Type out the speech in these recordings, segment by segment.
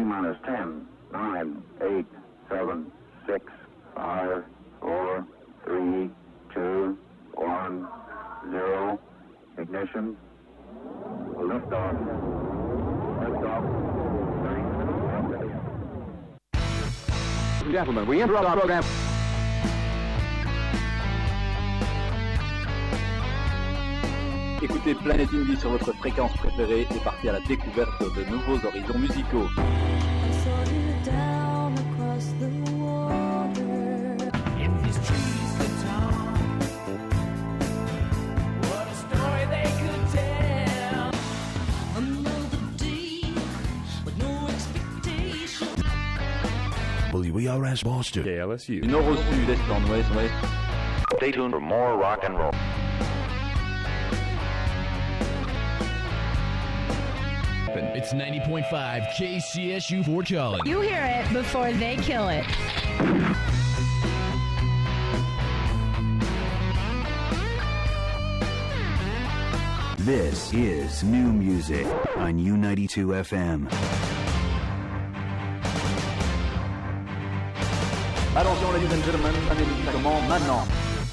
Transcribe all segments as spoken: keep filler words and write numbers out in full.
minus ten, nine, eight, seven, six, five, four, three, two, one, zero. Ignition. Lift off. Lift off. Gentlemen, we interrupt our program. Écoutez Planet Indie sur votre fréquence préférée et partez à la découverte de nouveaux horizons musicaux. W R S Boston. K L S U. Du nord au sud, d'est en ouest, ouest. Stay tuned for more rock and roll. It's ninety point five K C S U Fort Collins. You hear it before they kill it. This is New Music on U ninety-two F M. Attention, ladies and gentlemen, ça commence maintenant.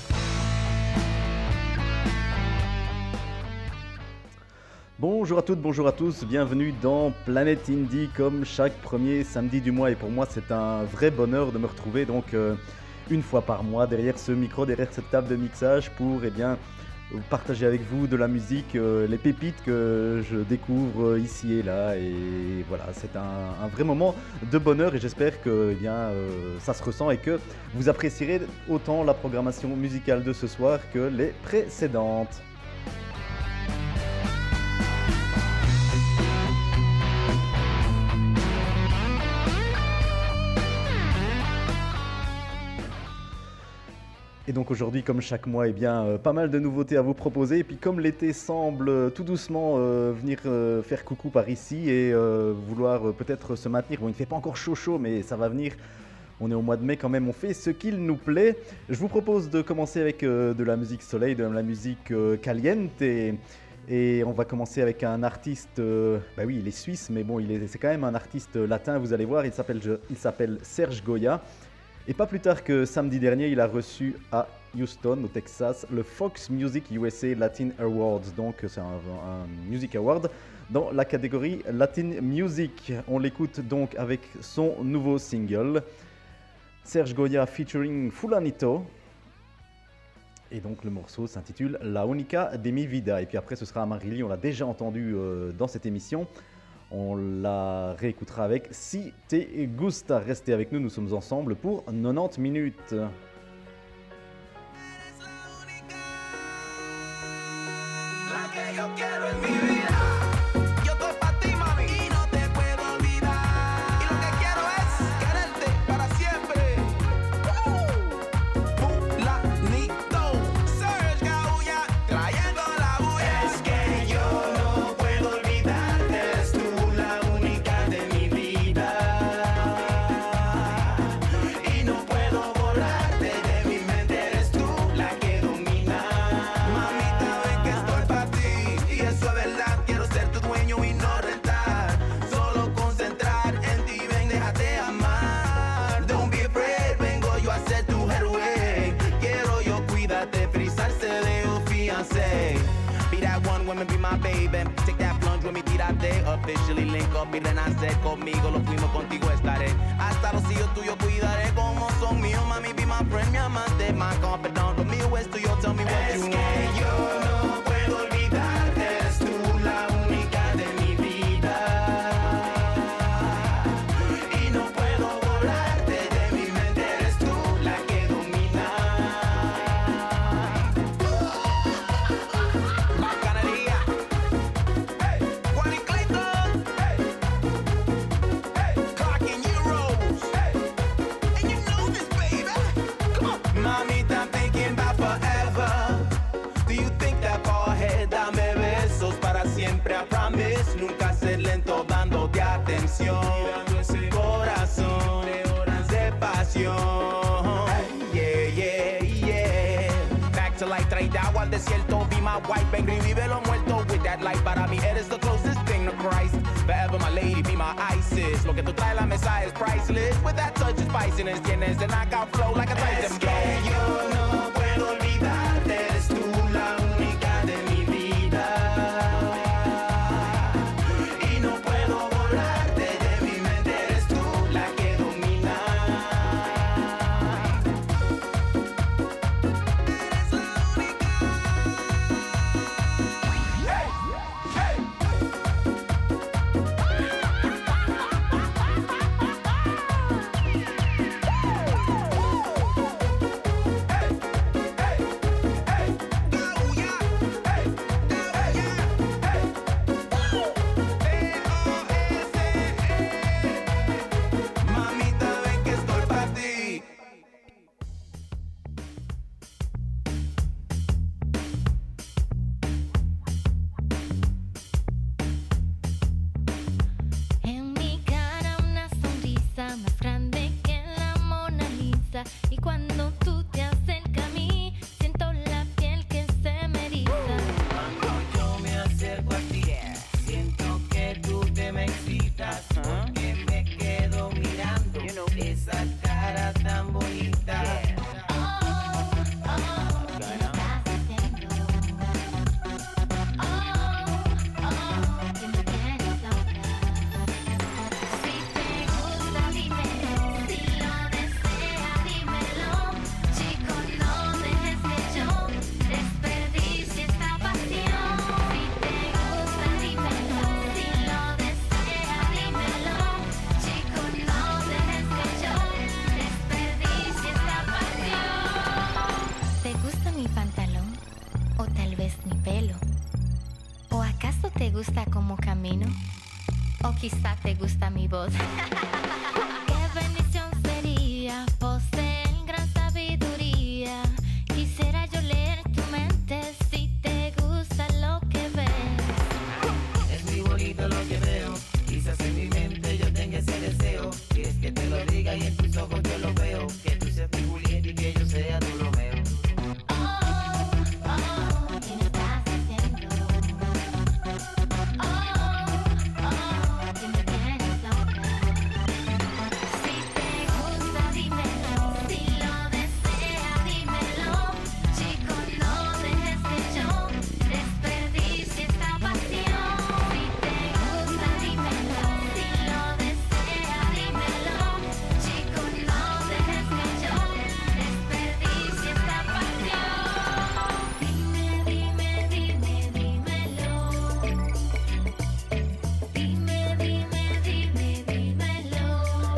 Bonjour à toutes, bonjour à tous, bienvenue dans Planet Indie comme chaque premier samedi du mois et pour moi c'est un vrai bonheur de me retrouver donc euh, une fois par mois derrière ce micro, derrière cette table de mixage pour eh bien partager avec vous de la musique, euh, les pépites que je découvre euh, ici et là et voilà c'est un, un vrai moment de bonheur et j'espère que eh bien, euh, ça se ressent et que vous apprécierez autant la programmation musicale de ce soir que les précédentes. Et donc aujourd'hui, comme chaque mois, eh bien, euh, pas mal de nouveautés à vous proposer. Et puis comme l'été semble euh, tout doucement euh, venir euh, faire coucou par ici et euh, vouloir euh, peut-être se maintenir. Bon, il ne fait pas encore chaud chaud, mais ça va venir. On est au mois de mai quand même, on fait ce qu'il nous plaît. Je vous propose de commencer avec euh, de la musique soleil, de la musique euh, caliente. Et, et on va commencer avec un artiste, euh, bah oui, il est suisse, mais bon, il est, c'est quand même un artiste latin, vous allez voir. Il s'appelle, je, il s'appelle Serge Goya. Et pas plus tard que samedi dernier, il a reçu à Houston, au Texas, le Fox Music U S A Latin Awards. Donc c'est un, un Music Award dans la catégorie Latin Music. On l'écoute donc avec son nouveau single, Serge Goya featuring Fulanito. Et donc le morceau s'intitule La Única de mi vida. Et puis après ce sera Amarilli, on l'a déjà entendu euh, dans cette émission. On la réécoutera avec Si te gusta. Restez avec nous, nous sommes ensemble pour quatre-vingt-dix minutes. Officially link up y renacer conmigo, lo fuimos contigo estaré. Hasta los hijos tuyos cuidaré como son míos, mami, be my friend, mi amante, my confidant. Lo mío es tuyo, tell me what you want. Es que yo no puedo olvidarte, eres tú la única de mi vida. Y no puedo borrarte de mi mente, eres tú la que domina. Bacanería. Nunca ser lento dándote atención, dando ese corazón de horas de pasión. Yeah, yeah, yeah. Back to life, traído al desierto. Be my wife, ven y vive lo muerto. With that light, para mí eres the closest thing to Christ. Forever my lady, be my ISIS. Lo que tú traes a la mesa es priceless. With that touch of spiciness, tienes the knockout flow like a Tyson. Es que yo no puedo olvidarte, eres tú la única de mi vida. Y no puedo borrarte de mi mente, eres tú la que domina. Eres la única. Hey, hey. Mamita, ven que estoy para ti. En mi cara una sonrisa más grande que la Mona Lisa. Y cuando tú te acercas a mí, siento la piel que se me eriza. Cuando yo me acerco a ti, siento que tú te me excitas, porque me quedo mirando esa cara tan bonita. Oh, oh, ¿qué me estás haciendo? Oh, oh, que me tienes loca. Si te gusta, dímelo. Si lo deseas, dímelo. Chico, no dejes que yo desperdicie esta pasión. Si te gusta, dímelo. Si lo deseas, dímelo. Chico, no dejes que yo desperdicie esta pasión. ¿Te gusta mi pantalón? ¿O tal vez mi pelo? ¿O acaso te gusta cómo camino? ¿O quizá te gusta mi voz? Qué bendición sería poseer gran sabiduría. Quisiera yo leer tu mente si te gusta lo que ves. Es muy bonito lo que veo, quizás en mi mente yo tenga ese deseo. Quieres que te lo diga y en tus ojos yo lo veo, que tú seas mi Julieta y que yo sea tu Romeo. Oh, oh, ¿qué me estás haciendo? Oh, oh, que me tienes loca. Si te gusta, dímelo. Si lo deseas, dímelo. Chico, no dejes que yo desperdicie esta pasión. Si te gusta, dímelo. Si lo deseas, dímelo. Chico, no dejes que yo desperdicie esta pasión. Dime, dime, dime, dímelo. Dime, dime, dime, dímelo.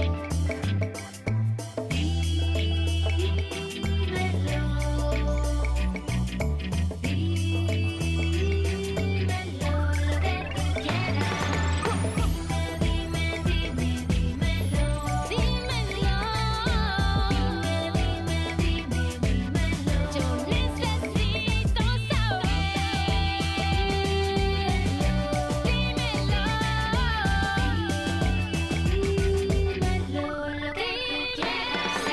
Dímelo lo que tú quieras. Dime, dime, dime, dímelo. Dímelo. Dime, dime, dime, dímelo. Yo necesito saber. Dímelo. Dímelo lo que tú quieras. Si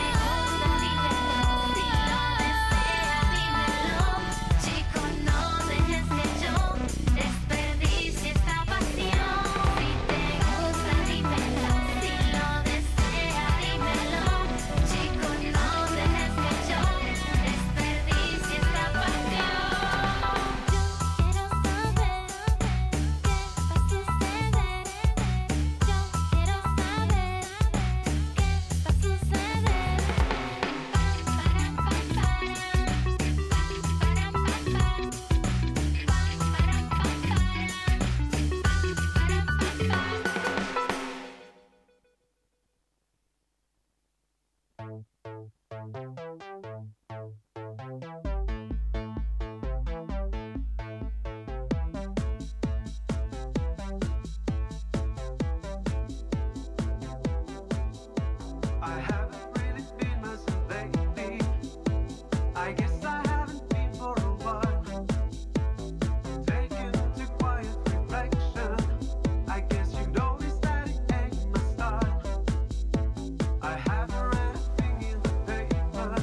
te gusta, dímelo. Si lo deseas, dímelo. Chico, no dejes que yo desperdicie esta pasión. Si te gusta, dímelo. Si lo deseas, dímelo. Chico, no dejes que yo desperdicie esta pasión. Yo quiero saber qué va a suceder. Yo quiero saber qué va a suceder. Pam, param, pam, param. Pam, param, pam, pam. Pam, param, pam, param. Pam, param, pam, pam. I haven't really been myself lately. I guess I haven't been for a while. Taken to quiet reflection. I guess you noticed that it ain't my style. I haven't read a thing in the paper.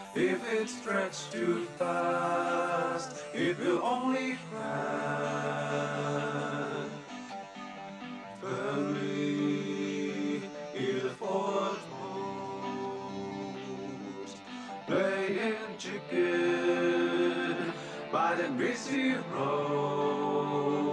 If it's stretched too fast, it will only hurt. Firmly in the forward post, playing chicken by the greasy road.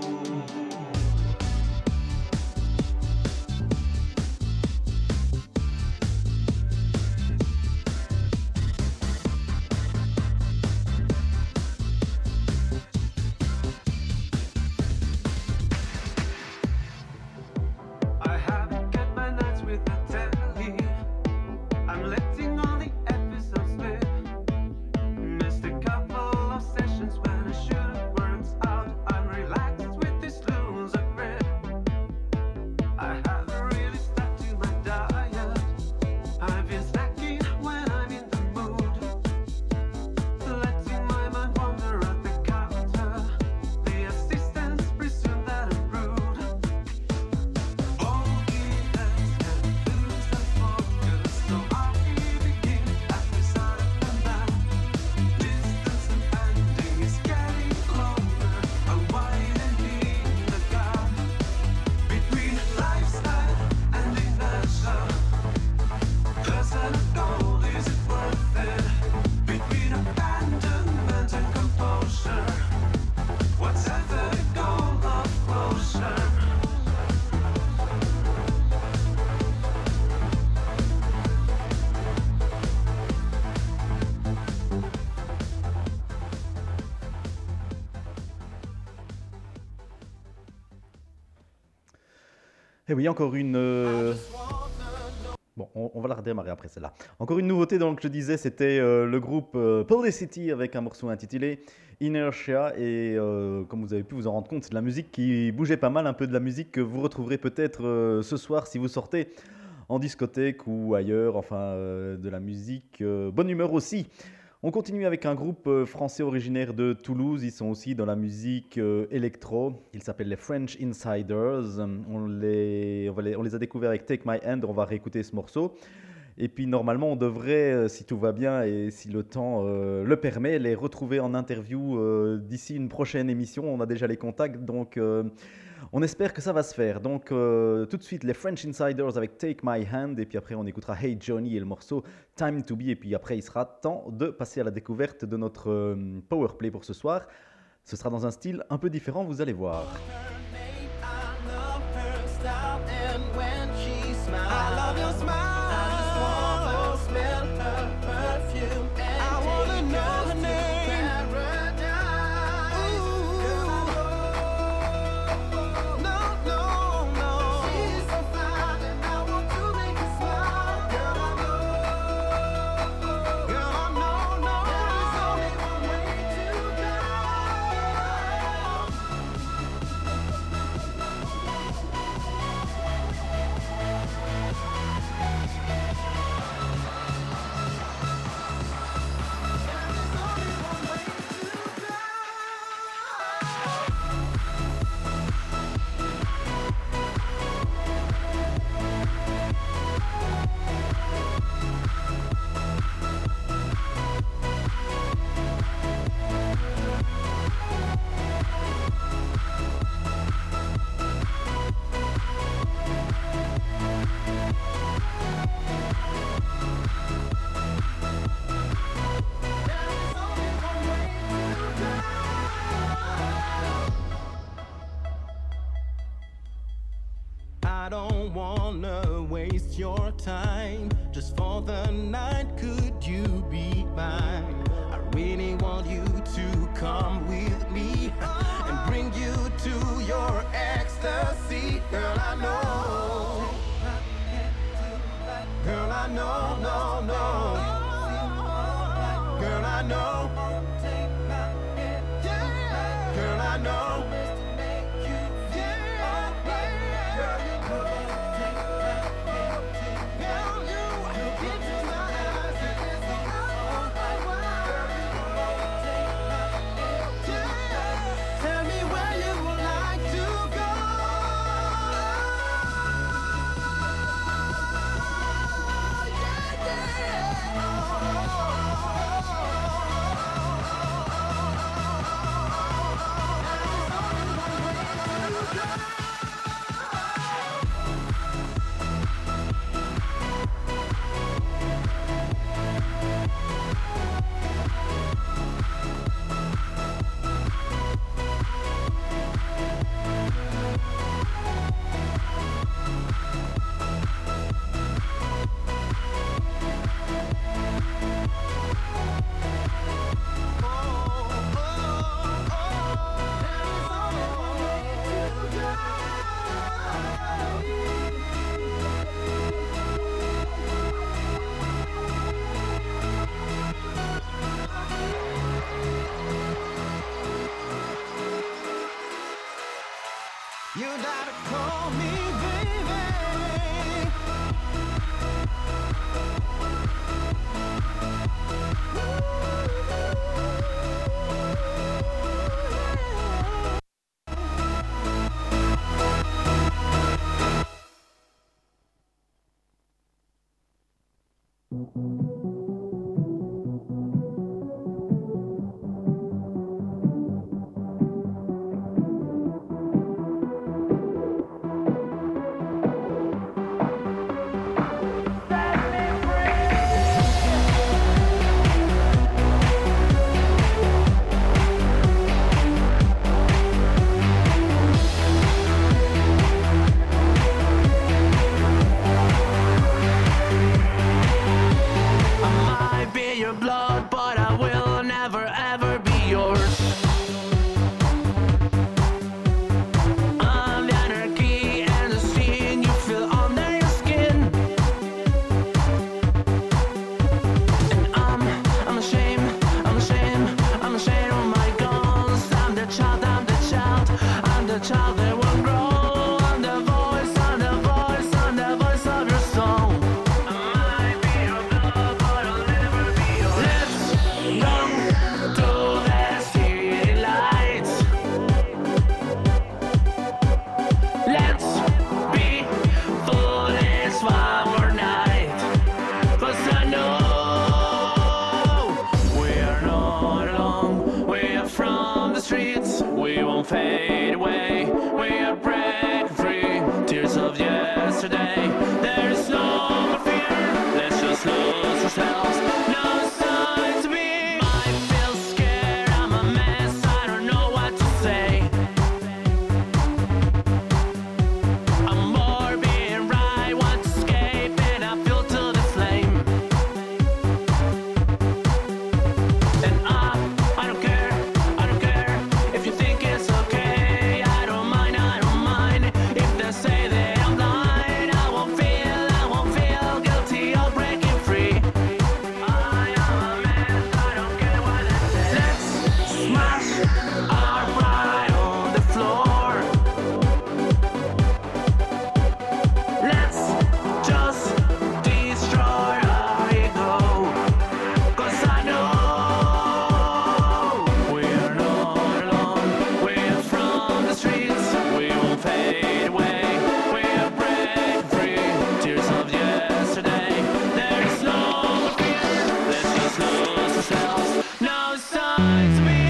I haven't kept my nights with the telly. I'm letting all the episodes slip. Missed a couple of sessions when I should have worked out. I'm relaxed with this loser grip. I haven't really stuck to my diet. I've been snacking when I'm in the mood. Letting my mind wander at the counter. The assistants presume that I'm rude. All events can lose the focus, so I begin at the side of the map. Distance and ending is getting longer. I'm widening the gap between lifestyle and inertia. Doesn't goal, is it worth it? Between abandonment and composure, what's ever the goal of closure? Et oui, encore une. euh, Bon, on, on va la redémarrer après celle-là. Encore une nouveauté, donc je disais, c'était euh, le groupe euh, Publicity avec un morceau intitulé Inertia. Et euh, comme vous avez pu vous en rendre compte, c'est de la musique qui bougeait pas mal, un peu de la musique que vous retrouverez peut-être euh, ce soir si vous sortez en discothèque ou ailleurs, enfin euh, de la musique euh, bonne humeur aussi. On continue avec un groupe euh, français originaire de Toulouse. Ils sont aussi dans la musique euh, électro. Ils s'appellent les French Insiders. On les, on, va les, on les a découverts avec Take My Hand. On va réécouter ce morceau. Et puis normalement, on devrait, euh, si tout va bien et si le temps euh, le permet, les retrouver en interview euh, d'ici une prochaine émission. On a déjà les contacts, donc euh, on espère que ça va se faire. Donc euh, tout de suite, les French Insiders avec Take My Hand. Et puis après, on écoutera Hey Johnny et le morceau Time to Be. Et puis après, il sera temps de passer à la découverte de notre euh, powerplay pour ce soir. Ce sera dans un style un peu différent, vous allez voir. I love your smile. I just wanna smell her perfume. I wanna know her name. No, no, no. She's so fine and I want to make her smile. Girl, I know. Girl, I know, no. There's only one way to go. that call me baby. I might be your blood, but I will never ever be yours. I'm the anarchy and the scene you feel under your skin. And I'm, I'm ashamed, I'm ashamed, I'm ashamed of my guns. I'm the child, I'm the child, I'm the child that will grow. I'm the voice, I'm the voice, I'm the voice of your soul. I might be your blood, but I'll never be yours. Let's go to the city lights. Let's be foolish one more night. 'Cause I know we are not alone. We are from the streets. We won't fade away. We are breaking free. Tears of yesterday. There is no more fear. Let's just lose ourselves. No sign to be. Might feel scared. I'm a mess. I don't know what to say. I'm more being right. Want to escape and I feel to the flame. And I, I don't care, I don't care if you think it's okay. I don't mind, I don't mind if they say that I'm blind. I won't feel, I won't feel guilty of breaking free. I am a man, I don't care what they say. Let's smash our pride on the floor. Let's just destroy our ego. 'Cause I know we are not alone. We are from the streets. We won't fade away. We are breaking free. Tears of yesterday. There is no more fear. Let's just lose ourselves. No sign to be.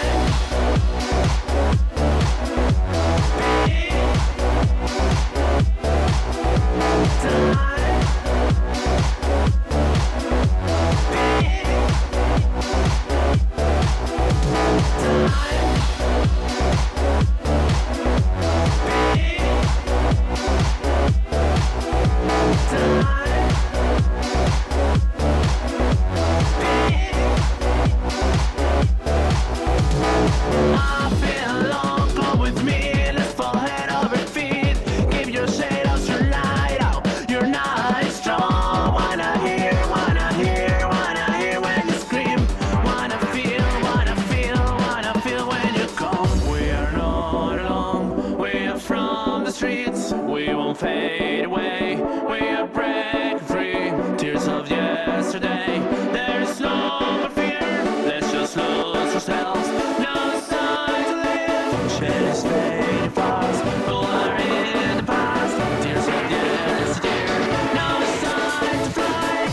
I feel long, go with me. Let's fall head over feet. Give your shadows your light out. You're not strong. Wanna hear, wanna hear, wanna hear when you scream. Wanna feel, wanna feel, wanna feel when you come. We are not alone. We are from the streets. We won't fade away. We are breaking free. Tears of yesterday. There is no more fear. Let's just lose ourselves. No sign to live. Shit is fading fast. All are in the past. Tears of yesterday. No sign to fly.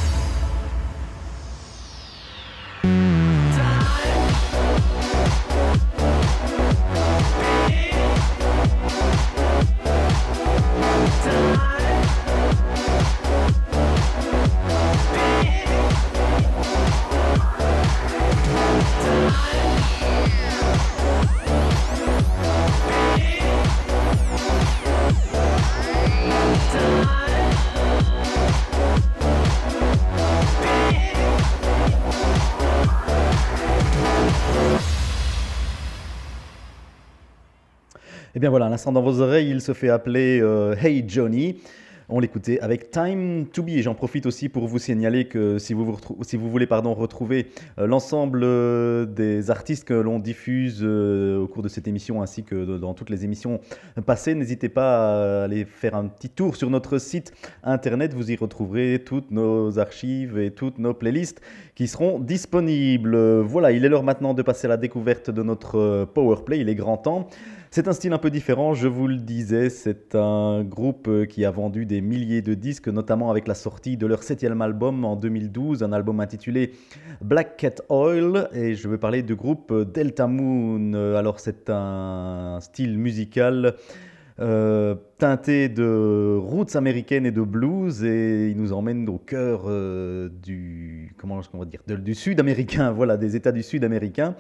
Et bien voilà, à l'instant dans vos oreilles, il se fait appeler euh, Hey Johnny. On l'écoutait avec Time to Be. Et j'en profite aussi pour vous signaler que si vous, vous, retrou- si vous voulez pardon, retrouver euh, l'ensemble euh, des artistes que l'on diffuse euh, au cours de cette émission ainsi que de- dans toutes les émissions passées, n'hésitez pas à aller faire un petit tour sur notre site internet. Vous y retrouverez toutes nos archives et toutes nos playlists qui seront disponibles. Voilà, il est l'heure maintenant de passer à la découverte de notre euh, Powerplay. Il est grand temps. C'est un style un peu différent, je vous le disais, c'est un groupe euh, qui a vendu des milliers de disques, notamment avec la sortie de leur septième album en deux mille douze, un album intitulé Black Cat Oil, et je veux parler du groupe Delta Moon. Alors c'est un style musical euh, teinté de roots américaines et de blues, et il nous emmène au cœur euh, du, comment on va dire, de- du sud américain, voilà, des États du sud américain.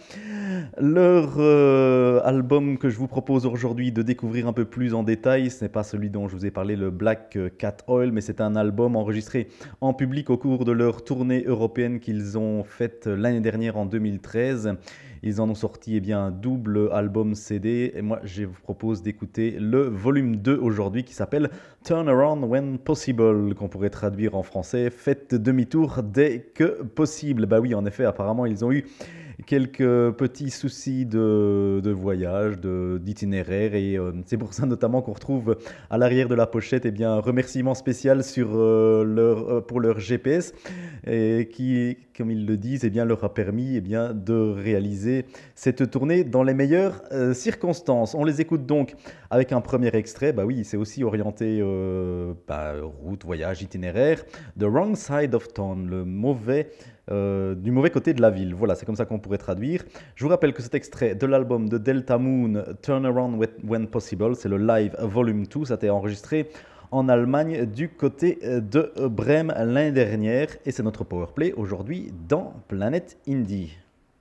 Leur euh, album que je vous propose aujourd'hui de découvrir un peu plus en détail, ce n'est pas celui dont je vous ai parlé, le Black Cat Oil, mais c'est un album enregistré en public au cours de leur tournée européenne qu'ils ont faite l'année dernière en deux mille treize. Ils en ont sorti eh bien, un double album C D, et moi je vous propose d'écouter le volume deux aujourd'hui qui s'appelle Turn Around When Possible, qu'on pourrait traduire en français, faites demi-tour dès que possible. Bah oui, en effet, apparemment ils ont eu quelques petits soucis de, de voyage, de, d'itinéraire, et euh, c'est pour ça notamment qu'on retrouve à l'arrière de la pochette eh bien, un remerciement spécial sur, euh, leur, euh, pour leur G P S, et qui, comme ils le disent, eh bien, leur a permis eh bien, de réaliser cette tournée dans les meilleures euh, circonstances. On les écoute donc avec un premier extrait. Bah oui, c'est aussi orienté euh, bah, route, voyage, itinéraire. The Wrong Side of Town, le mauvais Euh, du mauvais côté de la ville. Voilà, c'est comme ça qu'on pourrait traduire. Je vous rappelle que cet extrait de l'album de Delta Moon, Turn Around When- When Possible, c'est le Live Volume deux, ça a été enregistré en Allemagne du côté de Brême l'année dernière, et c'est notre Powerplay aujourd'hui dans Planète Indie.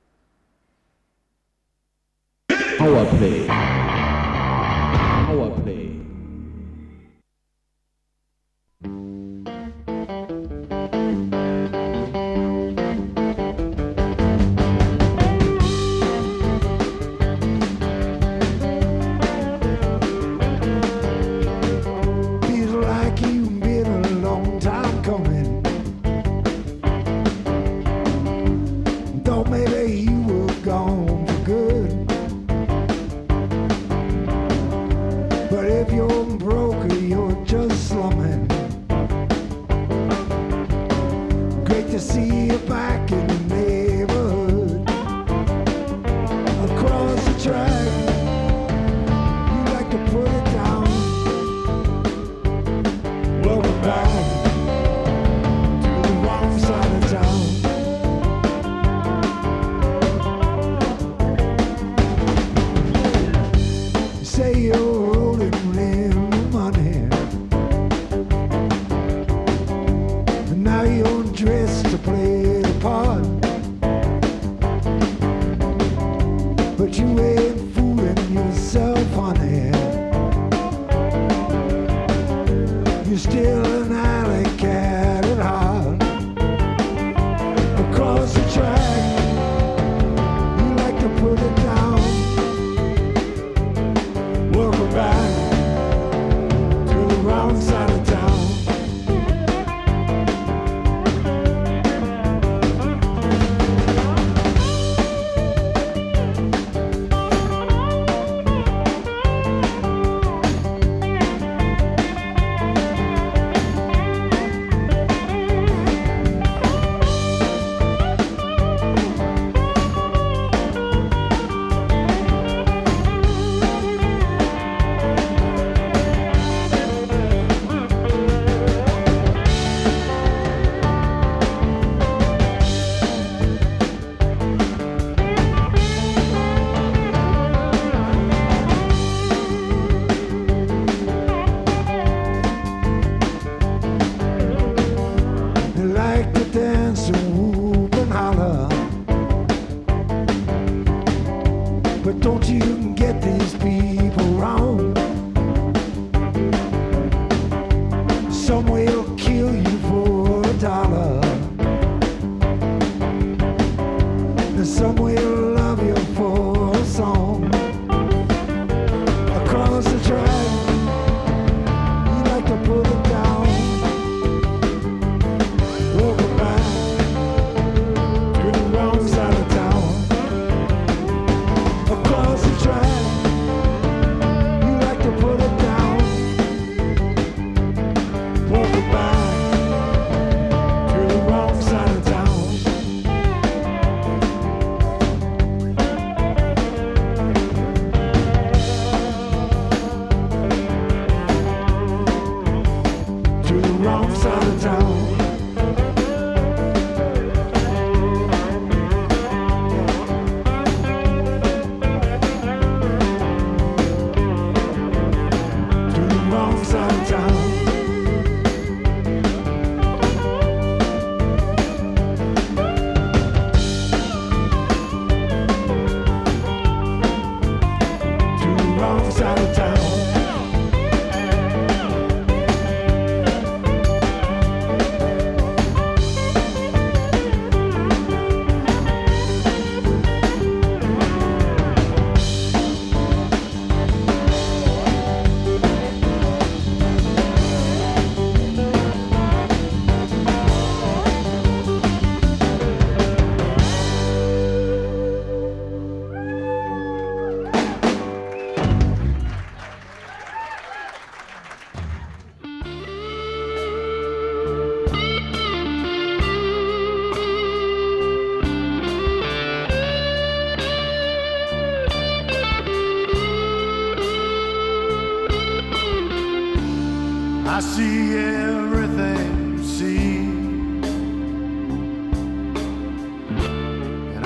Powerplay. Powerplay. Feels like you've been a long time coming. Thought maybe you were gone for good. But if you're broke or you're just slumming, great to see you back in the neighborhood. Across the track, you like to put it down. Welcome back to the wrong side of town. You say you're rolling in the money, and now you're dressed to play the part. But you ain't fooling yourself, honey. You're still an alley cat at heart. Across the track, you like to put it down. Welcome back to the wrong side of town. They like to dance and whoop and holler, but don't you get these people wrong. Some will kill you for a dollar, and some will love you for a song. Across the track, you like to put it down.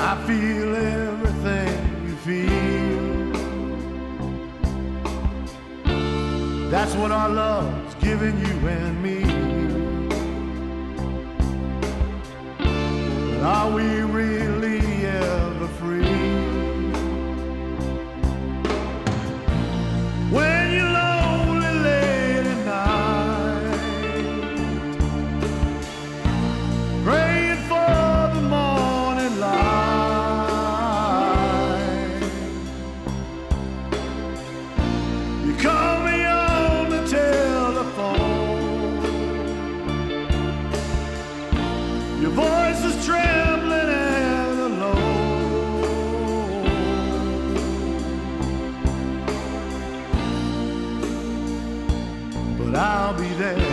I feel everything you feel. That's what our love's giving you and me. But are we really ever free? When you're lonely late at night, praying for the morning light, you call me on the telephone, your voice is trembling and alone, but I'll be there.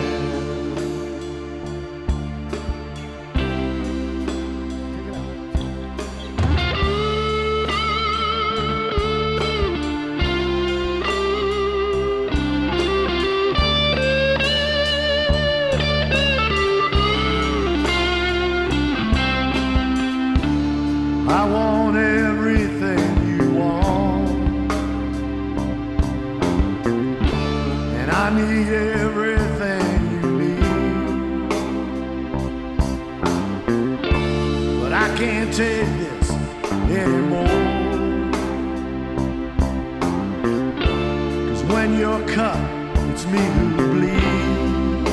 I want everything you want, and I need everything you need, but I can't take this anymore, 'cause when you're cut, it's me who bleeds,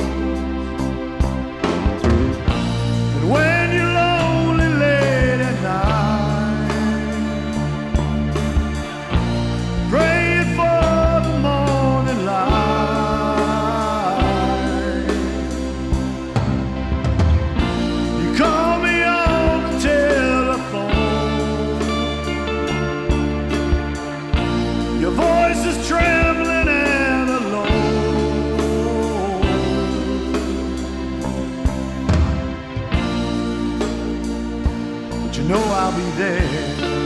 and when you're lonely late at night, praying for the morning light, you call me on the telephone, your voice is trembling and alone, but you know I'll be there.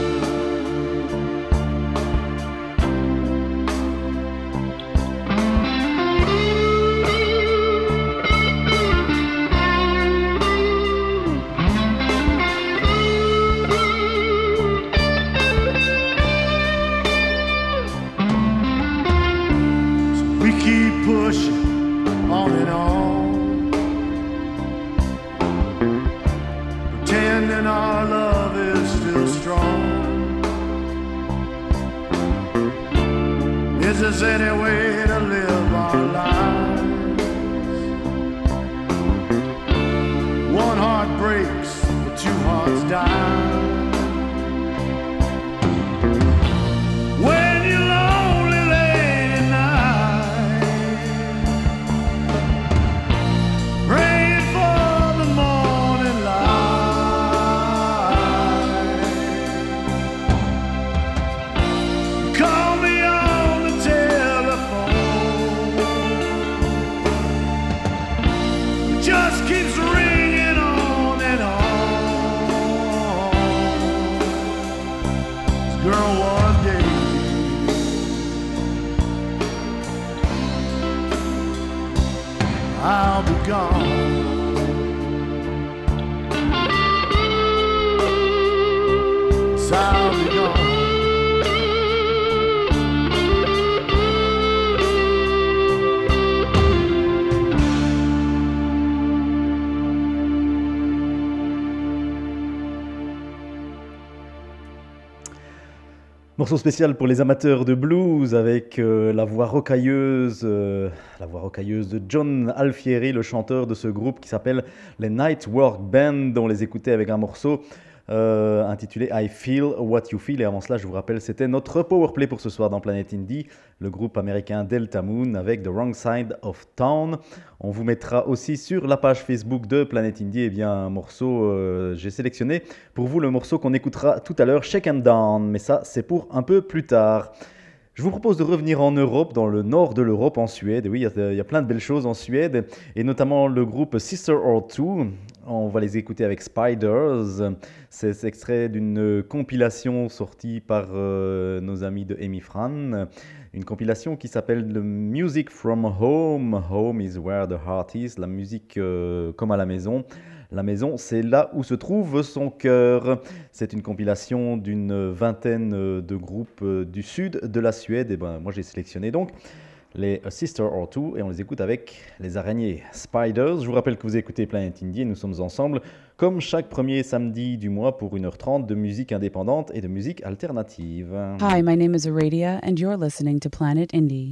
We keep pushing on and on, pretending our love is still strong. Is this any way to live our lives? One heart breaks, but two hearts die. When you're lonely late at night, praying for the morning light, you call me on the telephone, it just keeps ringing on and on. 'Cause girl, one day I'll be gone. Yes, I'll be gone. Morceau spécial pour les amateurs de blues avec euh, la voix rocailleuse, euh, la voix rocailleuse de John Alfieri, le chanteur de ce groupe qui s'appelle les Night Work Band. On les écoutait avec un morceau euh, intitulé I Feel What You Feel. Et avant cela, je vous rappelle, c'était notre powerplay pour ce soir dans Planet Indie, le groupe américain Delta Moon avec The Wrong Side of Town. On vous mettra aussi sur la page Facebook de Planet Indie eh bien, un morceau, euh, j'ai sélectionné pour vous le morceau qu'on écoutera tout à l'heure, Shake and Down, mais ça c'est pour un peu plus tard. Je vous propose de revenir en Europe, dans le nord de l'Europe, en Suède. Oui, il y, a, il y a plein de belles choses en Suède, et notamment le groupe Sister or Two. On va les écouter avec Spiders. C'est, c'est extrait d'une compilation sortie par euh, nos amis de Amy Fran. Une compilation qui s'appelle The Music from Home. Home is where the heart is. La musique euh, comme à la maison. La maison, c'est là où se trouve son cœur. C'est une compilation d'une vingtaine de groupes du sud de la Suède. Et ben, moi, j'ai sélectionné donc les A Sister or Two et on les écoute avec les araignées Spiders. Je vous rappelle que vous écoutez Planet Indie et nous sommes ensemble comme chaque premier samedi du mois pour une heure trente de musique indépendante et de musique alternative. Hi, my name is Aradia and you're listening to Planet Indie.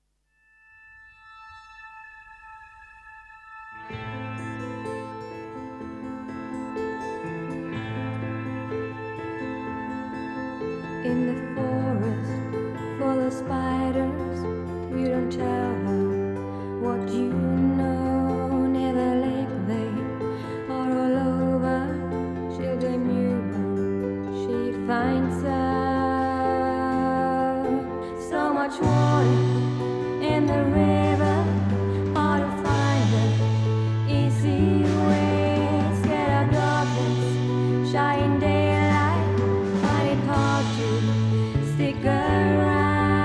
In the forest full of spiders, you don't tell her what you know. Near the lake they are all over. She'll blame you when she finds out. So much water in the river, hard to find the easy way. Scared of darkness, shy in daylight, find it hard to stick around.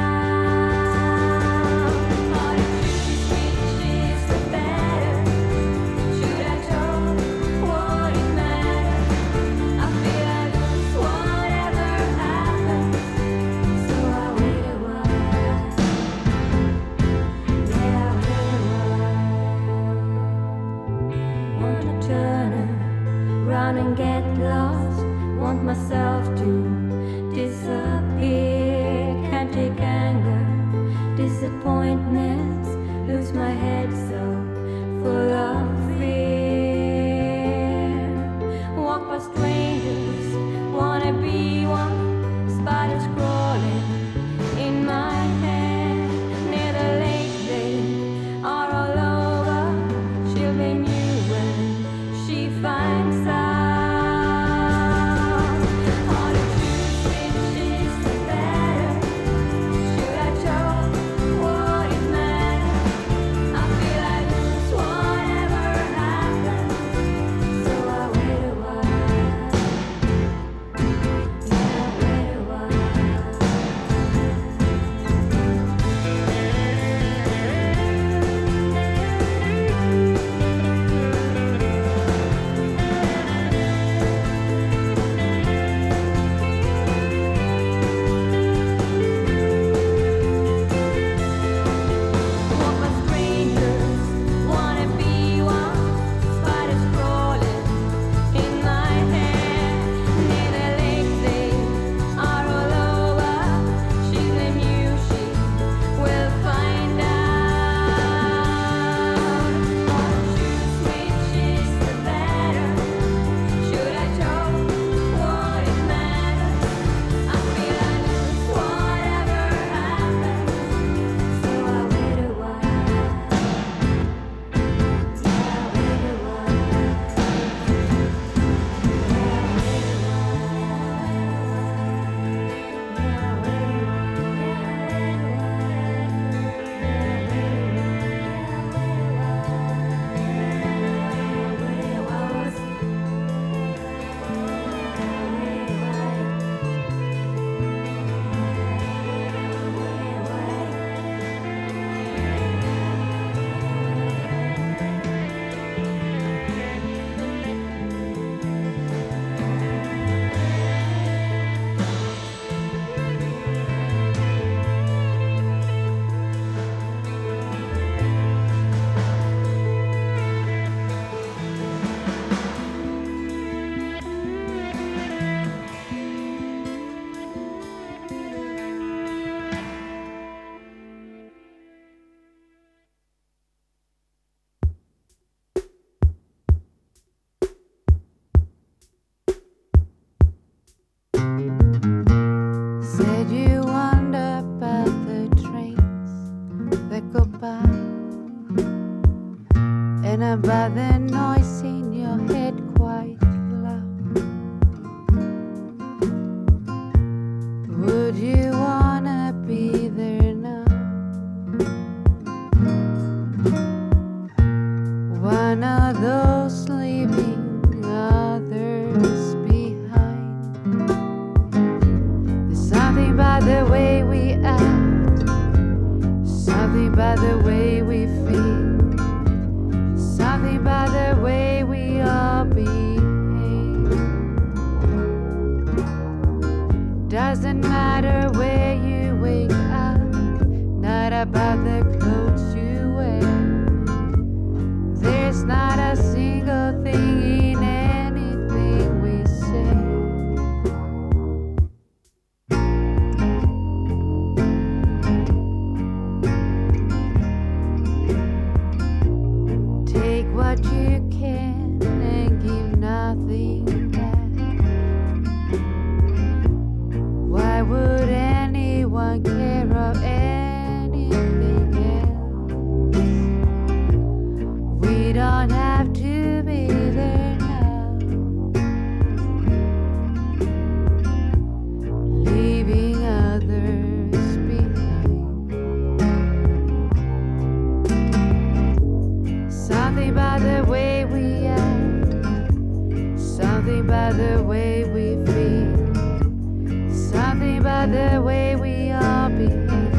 And get lost, want myself to disappear. Can't take anger, disappointments, lose my head so full of fear. Walk by strangers, wanna be one. Spiders crawling in my head. Near the lake they are all over. She'll blame you when she finds out. Said you wonder about the trains that go by, and about the noise in your head quite loud. Would you wanna be there now? One of those leaving others behind. There's something about the way we act, something about the way we feel, something about the way we are Doesn't matter where you wake up, not about the clothes you wear. There's not a single thing in anything we say. Take what you can and give nothing back. Why would anyone care of anything else? We don't have to be there now, leaving others behind. Something about the way we act, something about the way we feel, something about the way we all behave.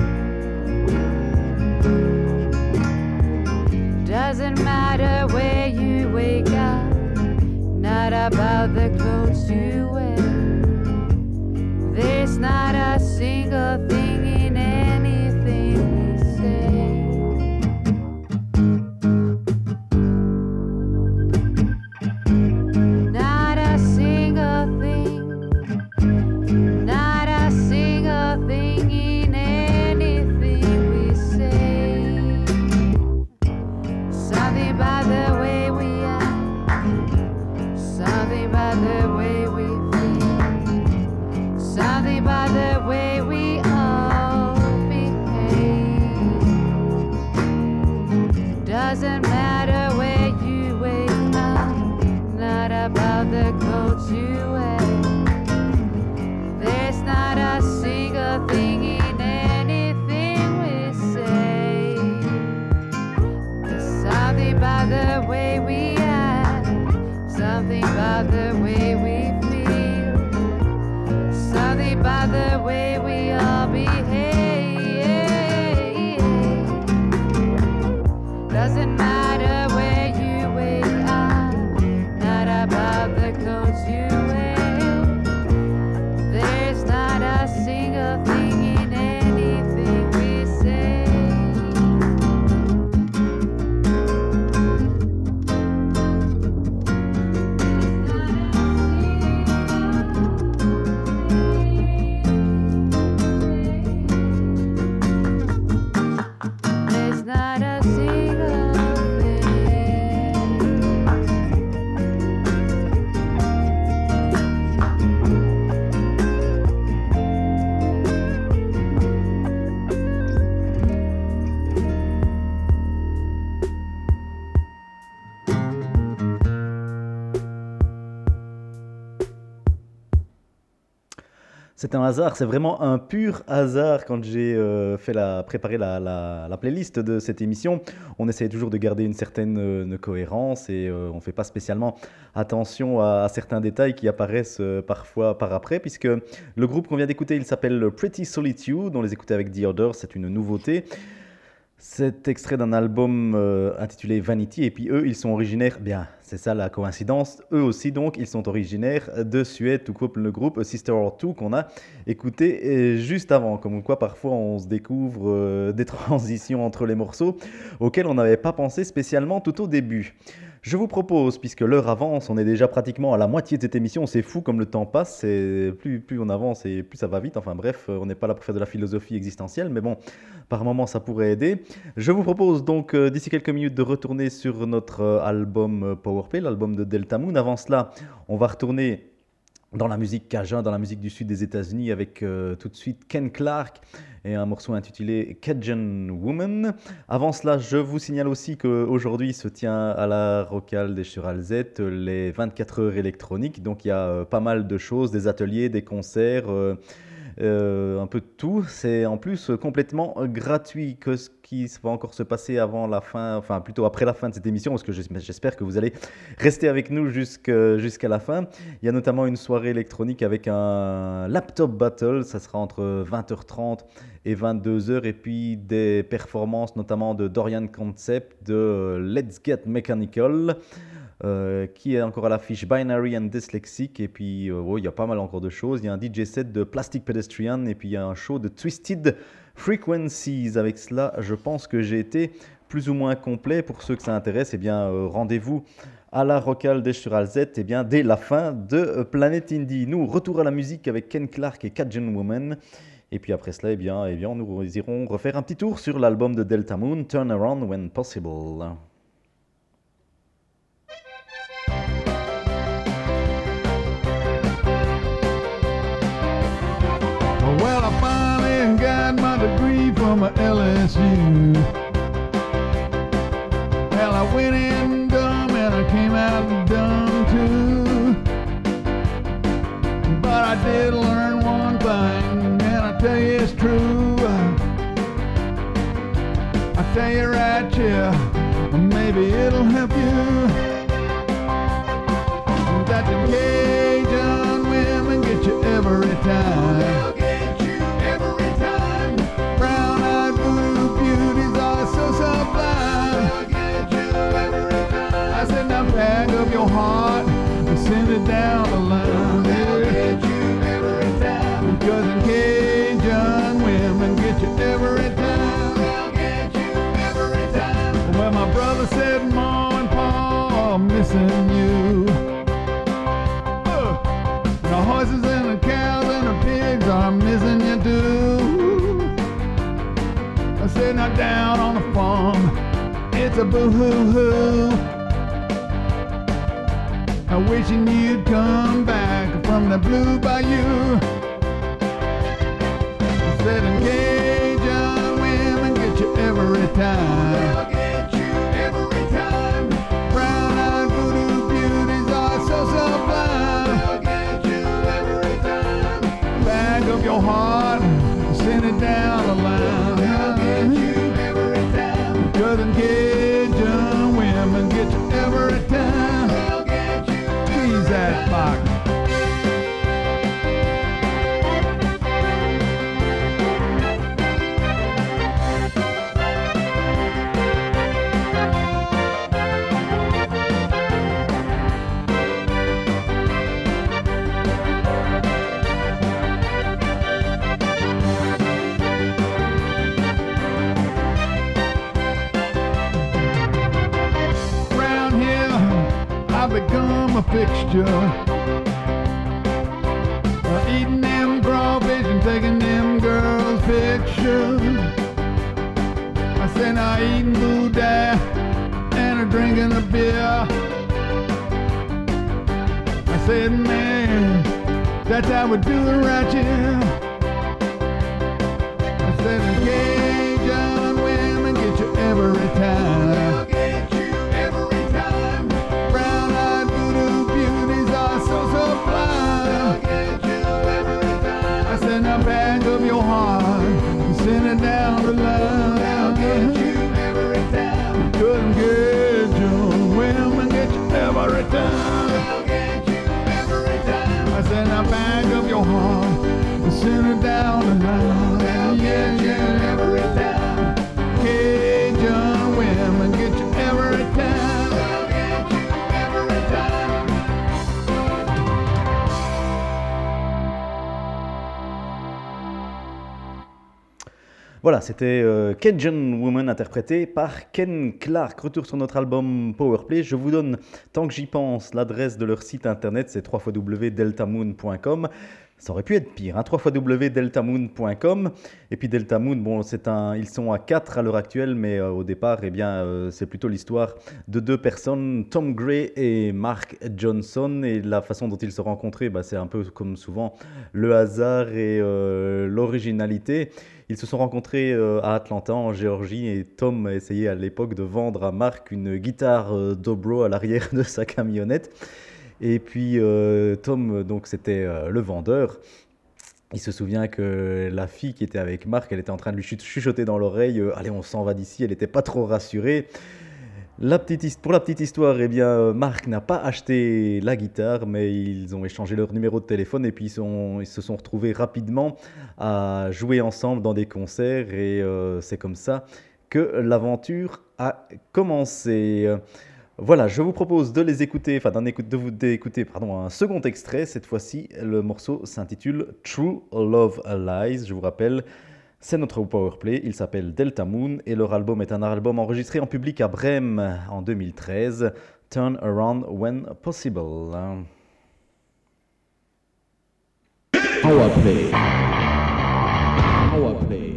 Doesn't matter where you wake up, not about the clothes you wear. There's not a single thing in anything we say. Not a single thing, not a single thing in anything we say. Something about the way we act, something about the way we feel, something about the way we all behave. Doesn't matter where you wake up, not about the clothes you wear. There's not a single thing in anything we say. There's something about the way we act, something about the way we feel, something about the way we all behave. Doesn't matter where you wake up, not about the clothes you wear. There's not a single thing in anything we say. There's not a single thing. C'est un hasard, c'est vraiment un pur hasard quand j'ai euh, fait la, préparé la, la, la playlist de cette émission. On essaie toujours de garder une certaine euh, cohérence et euh, on ne fait pas spécialement attention à, à certains détails qui apparaissent euh, parfois par après, puisque le groupe qu'on vient d'écouter, il s'appelle Pretty Solitude. On les écoutait avec The Order, c'est une nouveauté. C'est extrait d'un album euh, intitulé Vanity, et puis eux, ils sont originaires, bien, c'est ça la coïncidence, eux aussi donc, ils sont originaires de Suède, tout comme le groupe Sister or Two qu'on a écouté euh, juste avant, comme quoi parfois on se découvre euh, des transitions entre les morceaux auxquels on n'avait pas pensé spécialement tout au début. Je vous propose, puisque l'heure avance, on est déjà pratiquement à la moitié de cette émission, c'est fou comme le temps passe, et plus, plus on avance et plus ça va vite, enfin bref, on n'est pas là pour faire de la philosophie existentielle, mais bon, par moment ça pourrait aider. Je vous propose donc euh, d'ici quelques minutes de retourner sur notre euh, album euh, Powerplay, l'album de Delta Moon. Avant cela, on va retourner dans la musique cajun, dans la musique du sud des États-Unis avec euh, tout de suite Ken Clark et un morceau intitulé Cajun Woman. Avant cela, je vous signale aussi qu'aujourd'hui se tient à la Rocale des Churalzettes les vingt-quatre heures électroniques. Donc il y a euh, pas mal de choses, des ateliers, des concerts, euh, euh, un peu de tout. C'est en plus complètement gratuit. Que ce qui va encore se passer avant la fin, enfin plutôt après la fin de cette émission, parce que j'espère que vous allez rester avec nous jusqu'à, jusqu'à la fin. Il y a notamment une soirée électronique avec un laptop battle, ça sera entre vingt heures trente et vingt-deux heures, et puis des performances notamment de Dorian Concept, de Let's Get Mechanical. Euh, qui est encore à l'affiche, Binary and Dyslexic, et puis euh, oh, il y a pas mal encore de choses. Il y a un D J set de Plastic Pedestrian, et puis il y a un show de Twisted Frequencies. Avec cela, je pense que j'ai été plus ou moins complet. Pour ceux que ça intéresse, eh bien, euh, rendez-vous à la Rocale des sur Alzette, eh bien, dès la fin de euh, Planet Indie. Nous, retour à la musique avec Ken Clark et Cajun Woman. Et puis après cela, eh bien, eh bien, nous irons refaire un petit tour sur l'album de Delta Moon, Turn Around When Possible. Well, I finally got my degree from L S U. Well, I went in dumb and I came out dumb too. But I did learn one thing, and I tell you it's true. I tell you right here, maybe it'll help you. That the Cajun women get you every time. They'll get you every time. Brown-eyed voodoo beauties are so sublime. They'll get you every time. I said now pack up your heart and send it down the line. They'll get you every time. Because the Cajun women get you every time. They'll get you every time. Well, my brother said, Ma and Pa are missing you. The horses and the cows and the pigs are missing you too. I said now down on the farm, it's a boo-hoo-hoo. I'm wishing you'd come back from the blue bayou. I said and Cajun women get you every time. They'll get you every time. Brown-eyed voodoo beauties are so sublime. Back up your heart, send it down the line. They'll get you every time. Because them Cajun women get you every time. They'll get you squeeze that box. Become a fixture, uh, eating them crawfish and taking them girls' pictures. I said now eating boudin and a drinking a beer. I said man, that's how we do it right here. I said the Cajun women get you every time. They'll get you every time. Brown-eyed voodoo beauties are so sublime. They'll get you every time. I said now back up your heart and send it down the line. They'll get you every time. Couldn't get you, women get you every time. They'll get you every time. I said now back up your heart and send it down the line. They'll get you every time. Cajun women get you every time. They'll get you every time. Voilà, c'était euh, Cajun Woman interprété par Ken Clark. Retour sur notre album Powerplay. Je vous donne, tant que j'y pense, l'adresse de leur site internet, c'est w w w point delta moon point com. Ça aurait pu être pire, hein, w w w point delta moon point com. Et puis Delta Moon, bon, c'est un, ils sont à quatre à l'heure actuelle, mais euh, au départ, eh bien, euh, c'est plutôt l'histoire de deux personnes, Tom Gray et Mark Johnson. Et la façon dont ils se rencontraient, bah, c'est un peu comme souvent le hasard et euh, l'originalité. Ils se sont rencontrés euh, à Atlanta, en Géorgie, et Tom a essayé à l'époque de vendre à Mark une guitare euh, Dobro à l'arrière de sa camionnette. Et puis euh, Tom, donc c'était euh, le vendeur. Il se souvient que la fille qui était avec Mark, elle était en train de lui chuchoter dans l'oreille euh, « Allez, on s'en va d'ici », elle n'était pas trop rassurée. La petite, pour la petite histoire, eh bien, Mark n'a pas acheté la guitare, mais ils ont échangé leur numéro de téléphone et puis ils, sont, ils se sont retrouvés rapidement à jouer ensemble dans des concerts et euh, c'est comme ça que l'aventure a commencé. Voilà, je vous propose de les écouter, enfin d'en écouter, de vous d'écouter, pardon, un second extrait. Cette fois-ci, le morceau s'intitule True Love Lies. Je vous rappelle, c'est notre powerplay. Il s'appelle Delta Moon et leur album est un album enregistré en public à Brême en deux mille treize. Turn Around When Possible. Powerplay. Powerplay.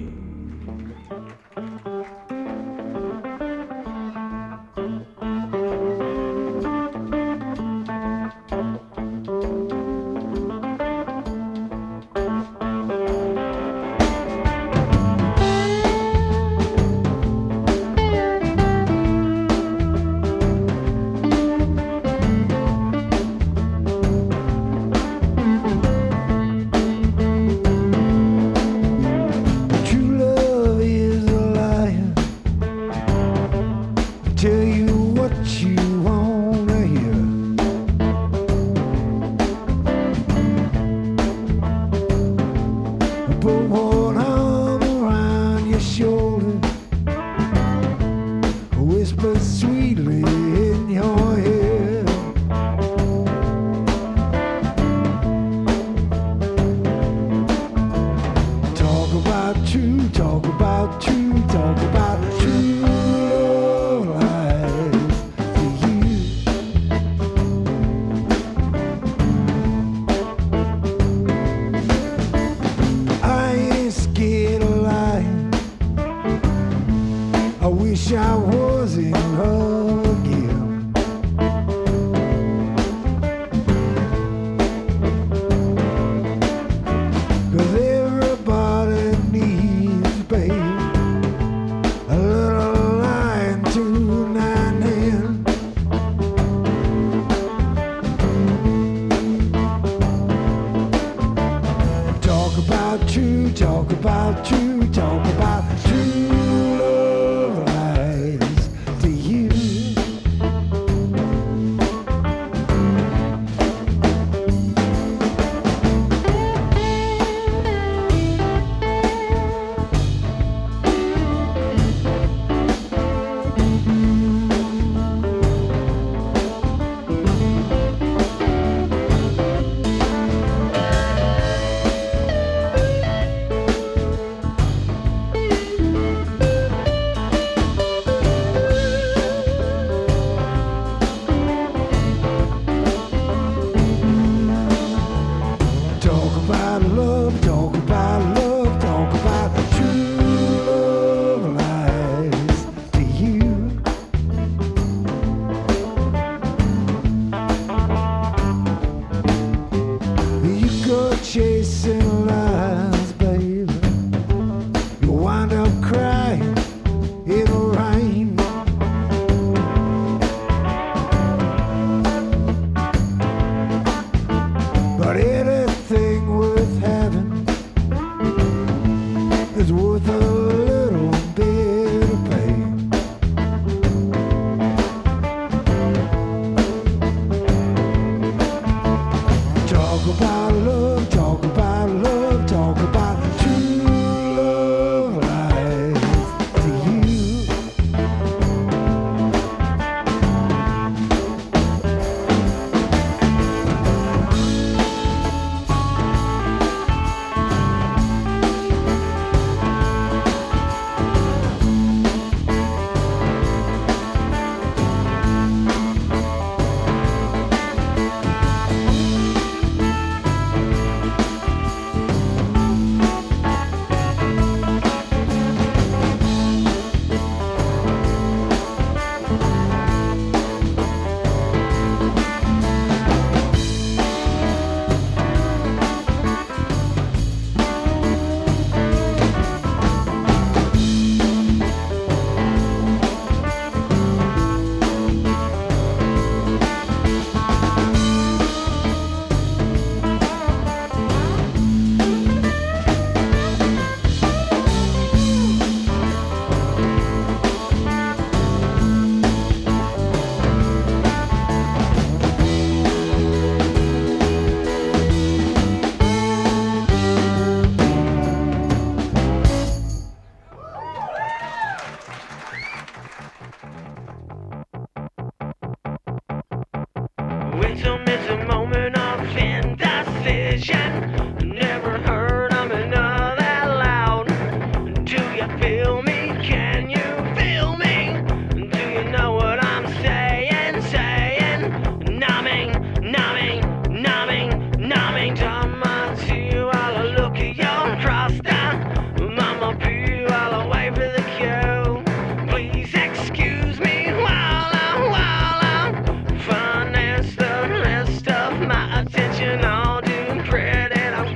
vision. Never heard of me not that loud. Do you feel me? Can you feel me? Do you know what I'm saying? Saying, numbing, numbing, numbing, numbing. Dama to you, I'll look at your crosster. Mama poo, I'll wait for the queue. Please excuse me while I, while I finance the rest of my attention. All due credit, I'm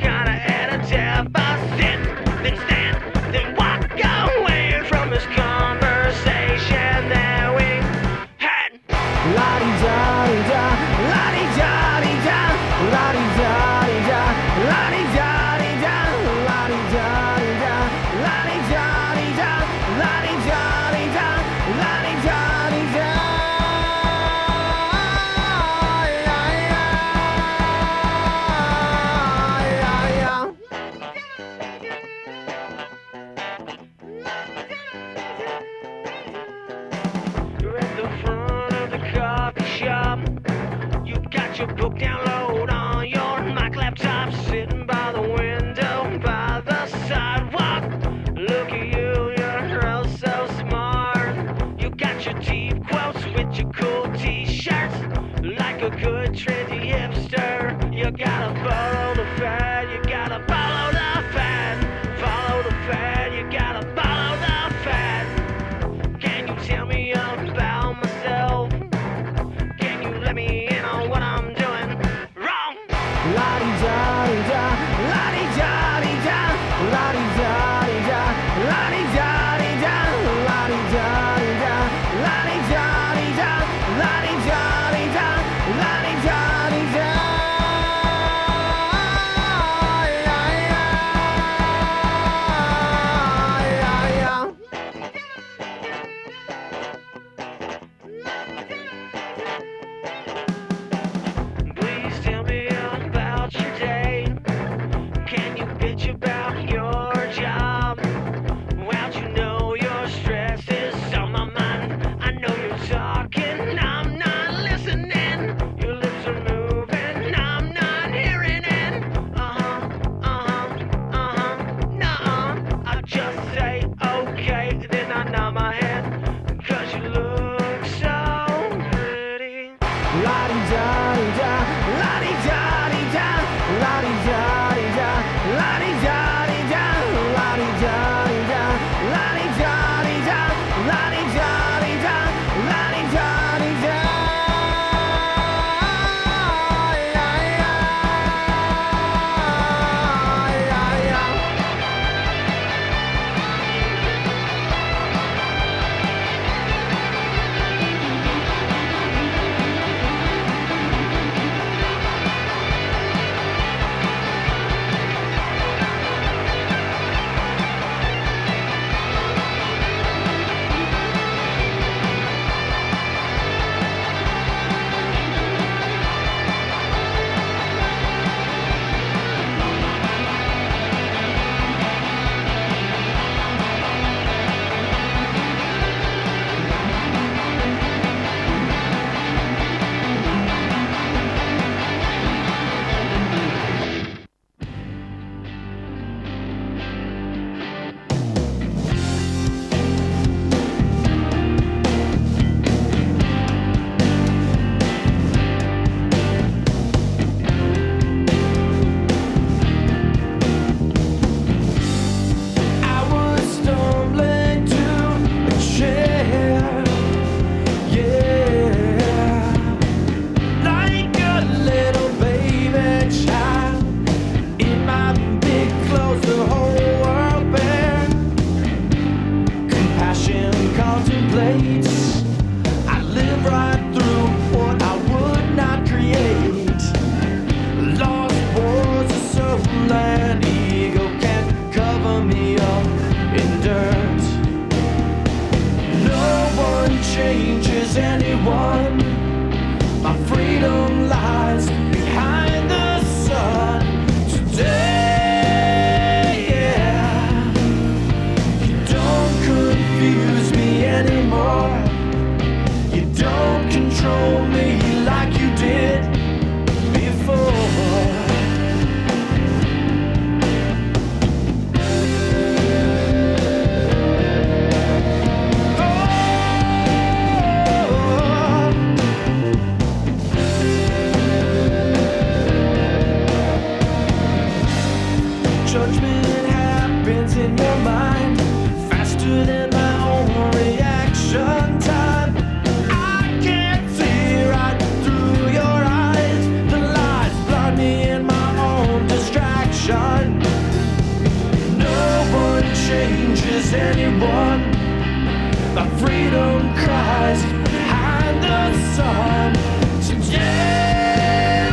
judgment happens in your mind faster than my own reaction time. I can't see right through your eyes. The lies blind me in my own distraction. No one changes anyone. My freedom cries behind the sun. Today,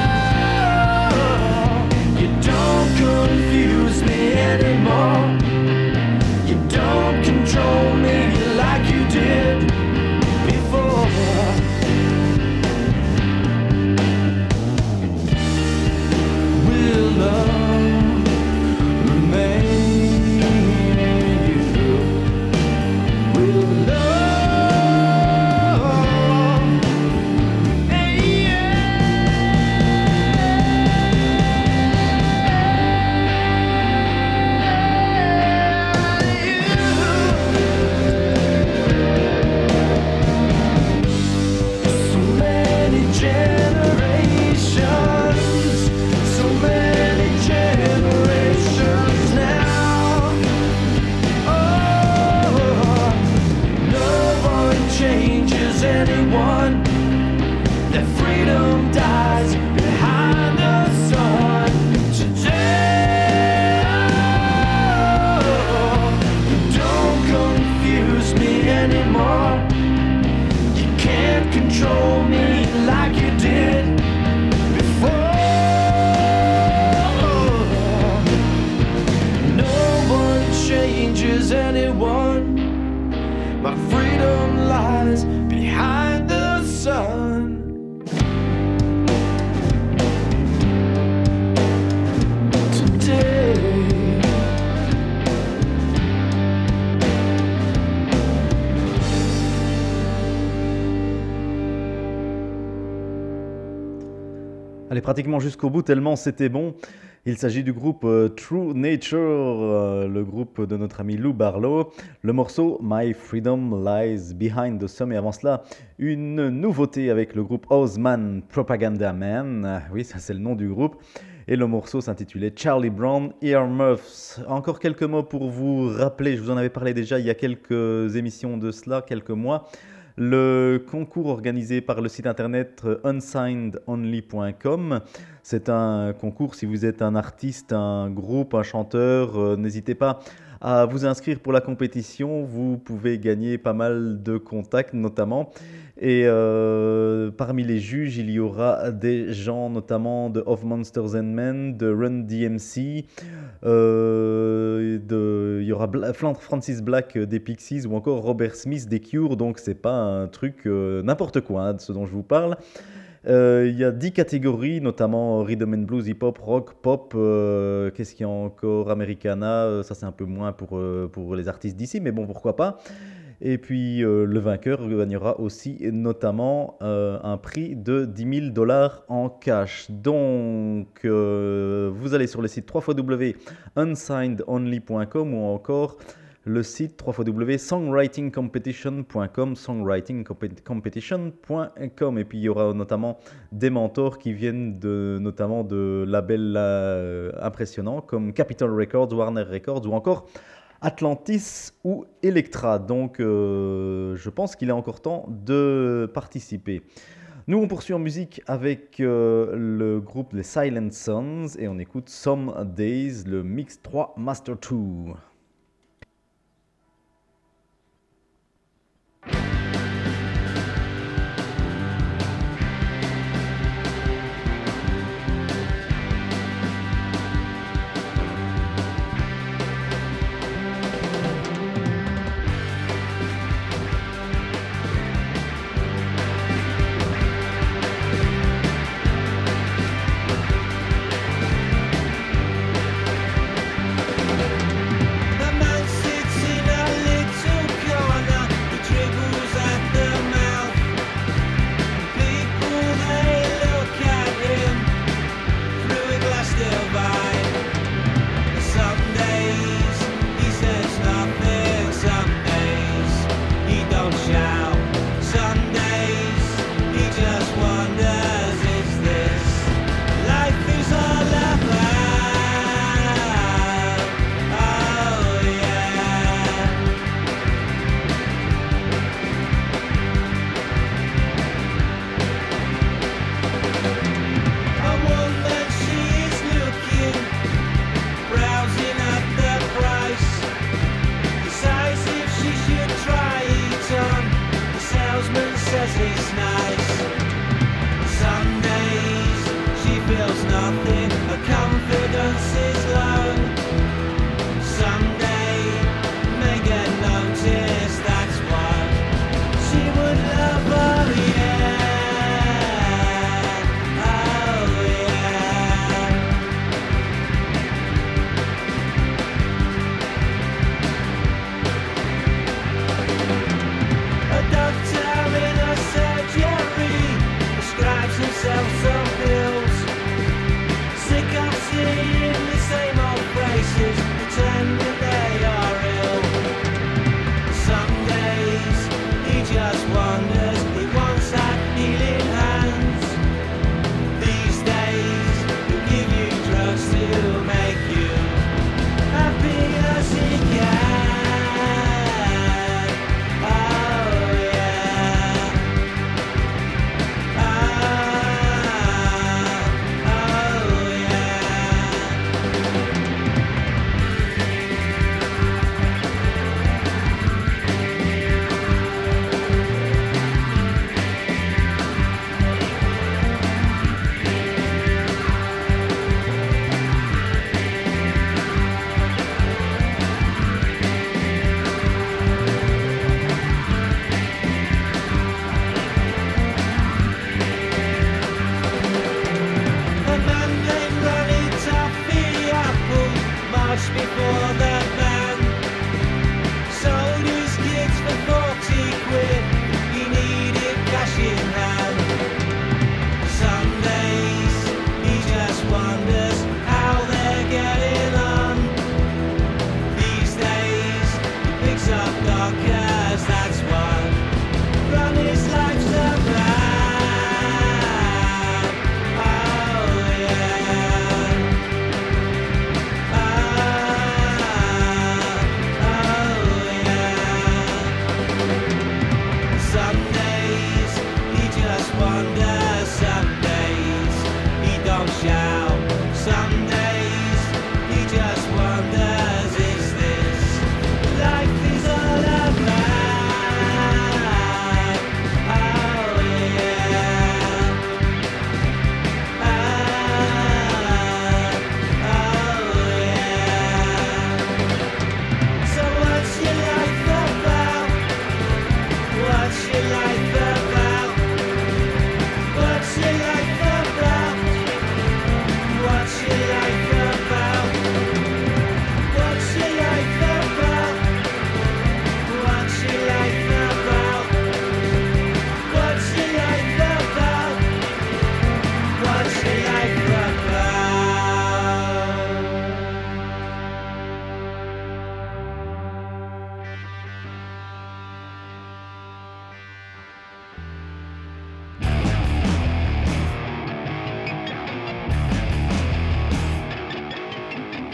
oh, you don't confuse me anymore. You don't control me like you did before. Will love remain in you? Will love, hey, so many generations, so many generations now. Oh, no one changes anyone. Their freedom dies behind the sun. Today, oh, don't confuse me anymore. You can't control me like you did before. No one changes anyone. My freedom lies behind the sun. Today, Allez, pratiquement jusqu'au bout, tellement c'était bon. Il s'agit du groupe euh, True Nature, euh, le groupe de notre ami Lou Barlow. Le morceau My Freedom Lies Behind the Sun. Et avant cela, une nouveauté avec le groupe Ozman Propaganda Man. Ah, oui, ça c'est le nom du groupe. Et le morceau s'intitulait Charlie Brown Earmuffs. Encore quelques mots pour vous rappeler, je vous en avais parlé déjà il y a quelques émissions de cela, quelques mois. Le concours organisé par le site internet unsigned only point com, c'est un concours si vous êtes un artiste, un groupe, un chanteur, euh, n'hésitez pas à vous inscrire pour la compétition, vous pouvez gagner pas mal de contacts notamment. Et euh, parmi les juges, il y aura des gens notamment de Of Monsters and Men, de Run D M C, euh, de, il y aura Bla- Francis Black des Pixies ou encore Robert Smith des Cure, donc c'est pas un truc euh, n'importe quoi hein, de ce dont je vous parle. Euh, il y a dix catégories, notamment Rhythm and Blues, Hip Hop, Rock, Pop, euh, qu'est-ce qu'il y a encore, Americana, euh, ça c'est un peu moins pour, euh, pour les artistes d'ici, mais bon pourquoi pas. Et puis euh, le vainqueur gagnera aussi notamment euh, un prix de dix mille dollars en cash. Donc euh, vous allez sur le site w w w point unsigned only point com ou encore le site w w w point songwriting competition point com, songwriting competition point com. Et puis il y aura notamment des mentors qui viennent de, notamment de labels euh, impressionnants comme Capitol Records, Warner Records ou encore Atlantis ou Elektra. Donc euh, je pense qu'il est encore temps de participer. Nous on poursuit en musique avec euh, le groupe les Silent Sons et on écoute Some Days, le Mix trois Master deux. Some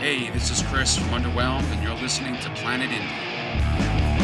Hey, this is Chris from Underwhelmed, and you're listening to Planet Indie.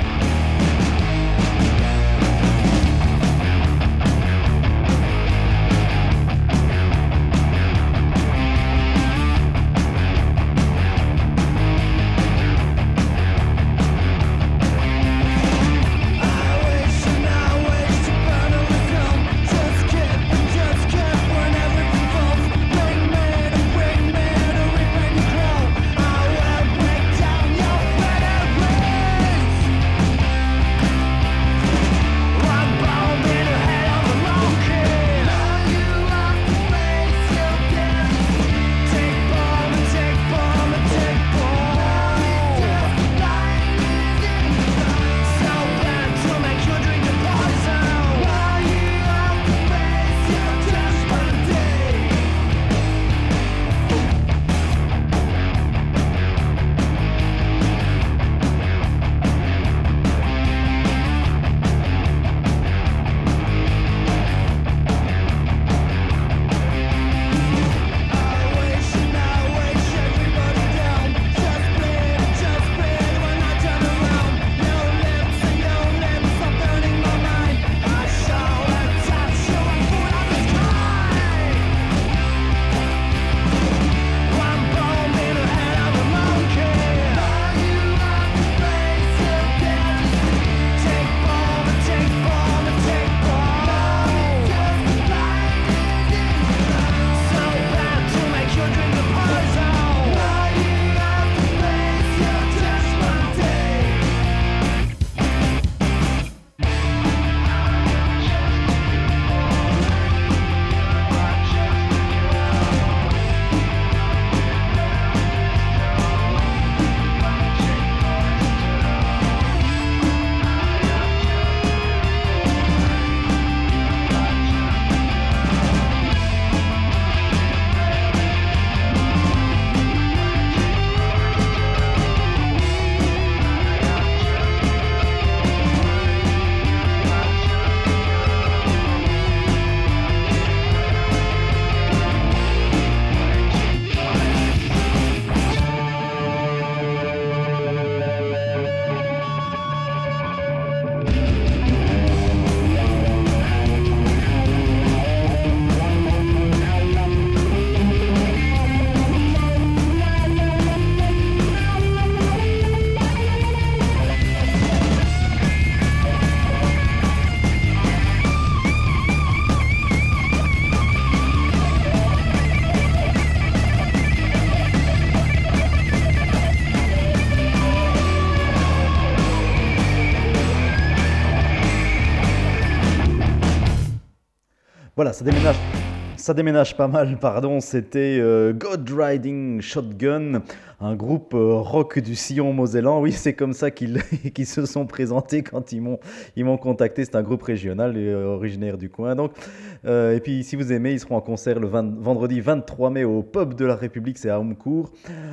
Voilà, ça déménage, ça déménage pas mal, pardon. C'était euh, God Riding Shotgun, un groupe euh, rock du sillon mosellan. Oui, c'est comme ça qu'ils, qu'ils se sont présentés quand ils m'ont, ils m'ont contacté. C'est un groupe régional et euh, originaire du coin. Donc, euh, et puis, si vous aimez, ils seront en concert le vingt, vendredi vingt-trois mai au Pub de la République, c'est à Homecourt,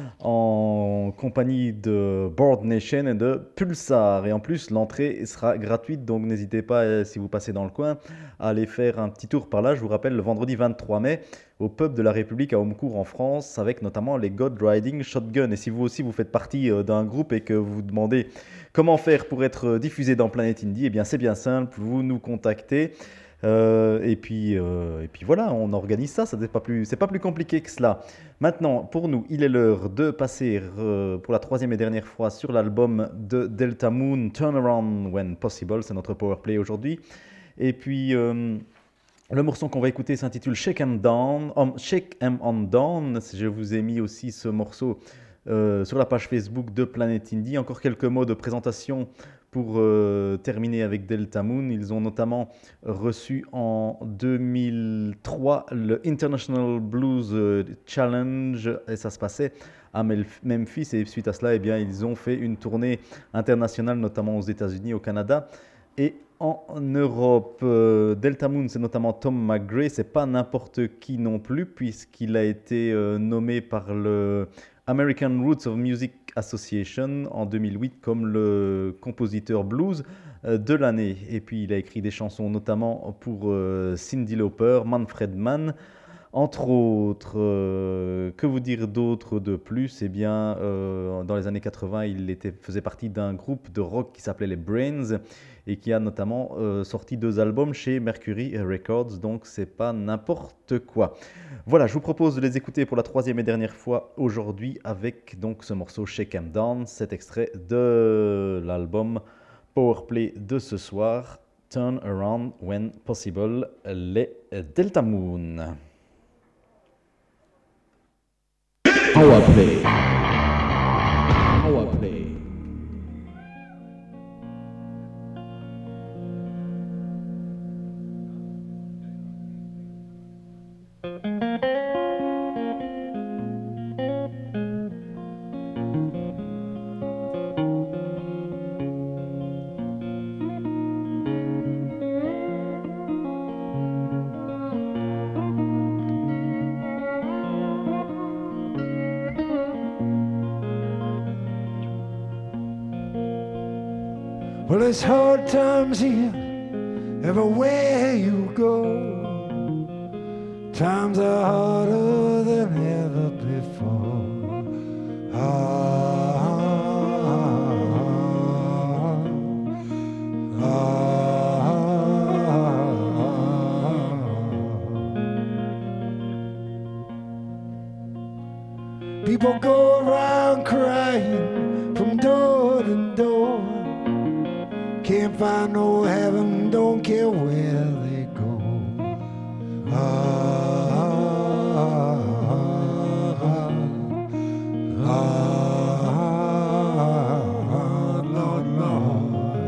en compagnie de Board Nation et de Pulsar. Et en plus, l'entrée sera gratuite, donc n'hésitez pas, euh, si vous passez dans le coin, à aller faire un petit tour par là. Je vous rappelle, le vendredi vingt-trois mai, au Pub de la République à Homecourt en France, avec notamment les God Riding Shotgun. Et si vous aussi vous faites partie euh, d'un groupe et que vous vous demandez comment faire pour être diffusé dans Planet Indie, eh bien c'est bien simple, vous nous contactez. Euh, et, puis, euh, et puis voilà, on organise ça, ça n'est pas plus, c'est pas plus compliqué que cela. Maintenant, pour nous, il est l'heure de passer euh, pour la troisième et dernière fois sur l'album de Delta Moon, Turn Around When Possible, c'est notre powerplay aujourd'hui. Et puis, euh, le morceau qu'on va écouter s'intitule Shake 'em Down, um, Shake 'em On Down. Je vous ai mis aussi ce morceau euh, sur la page Facebook de Planet Indie. Encore quelques mots de présentation pour euh, terminer avec Delta Moon. Ils ont notamment reçu en deux mille trois le International Blues Challenge, et ça se passait à Memphis. Et suite à cela, eh bien, ils ont fait une tournée internationale, notamment aux États-Unis, au Canada et en Europe. Euh, Delta Moon, c'est notamment Tom McGrath. C'est pas n'importe qui non plus, puisqu'il a été euh, nommé par le American Roots of Music Association en deux mille huit comme le compositeur blues euh, de l'année. Et puis il a écrit des chansons notamment pour euh, Cyndi Lauper, Manfred Mann, Entre autres, euh, que vous dire d'autre de plus? Eh bien, euh, dans les années quatre-vingts, il était, faisait partie d'un groupe de rock qui s'appelait les Brains et qui a notamment euh, sorti deux albums chez Mercury Records, donc c'est pas n'importe quoi. Voilà, je vous propose de les écouter pour la troisième et dernière fois aujourd'hui avec donc ce morceau Shake 'Em Down, cet extrait de l'album Powerplay de ce soir, Turn Around When Possible, les Delta Moon. Powerplay. Powerplay. Well, there's hard times here everywhere you go. Times are harder than ever before. Ah, ah, ah. People go around crying from door to door. Can't find no heaven, don't care where they go. Ah, ah, ah, ah, Lord, Lord.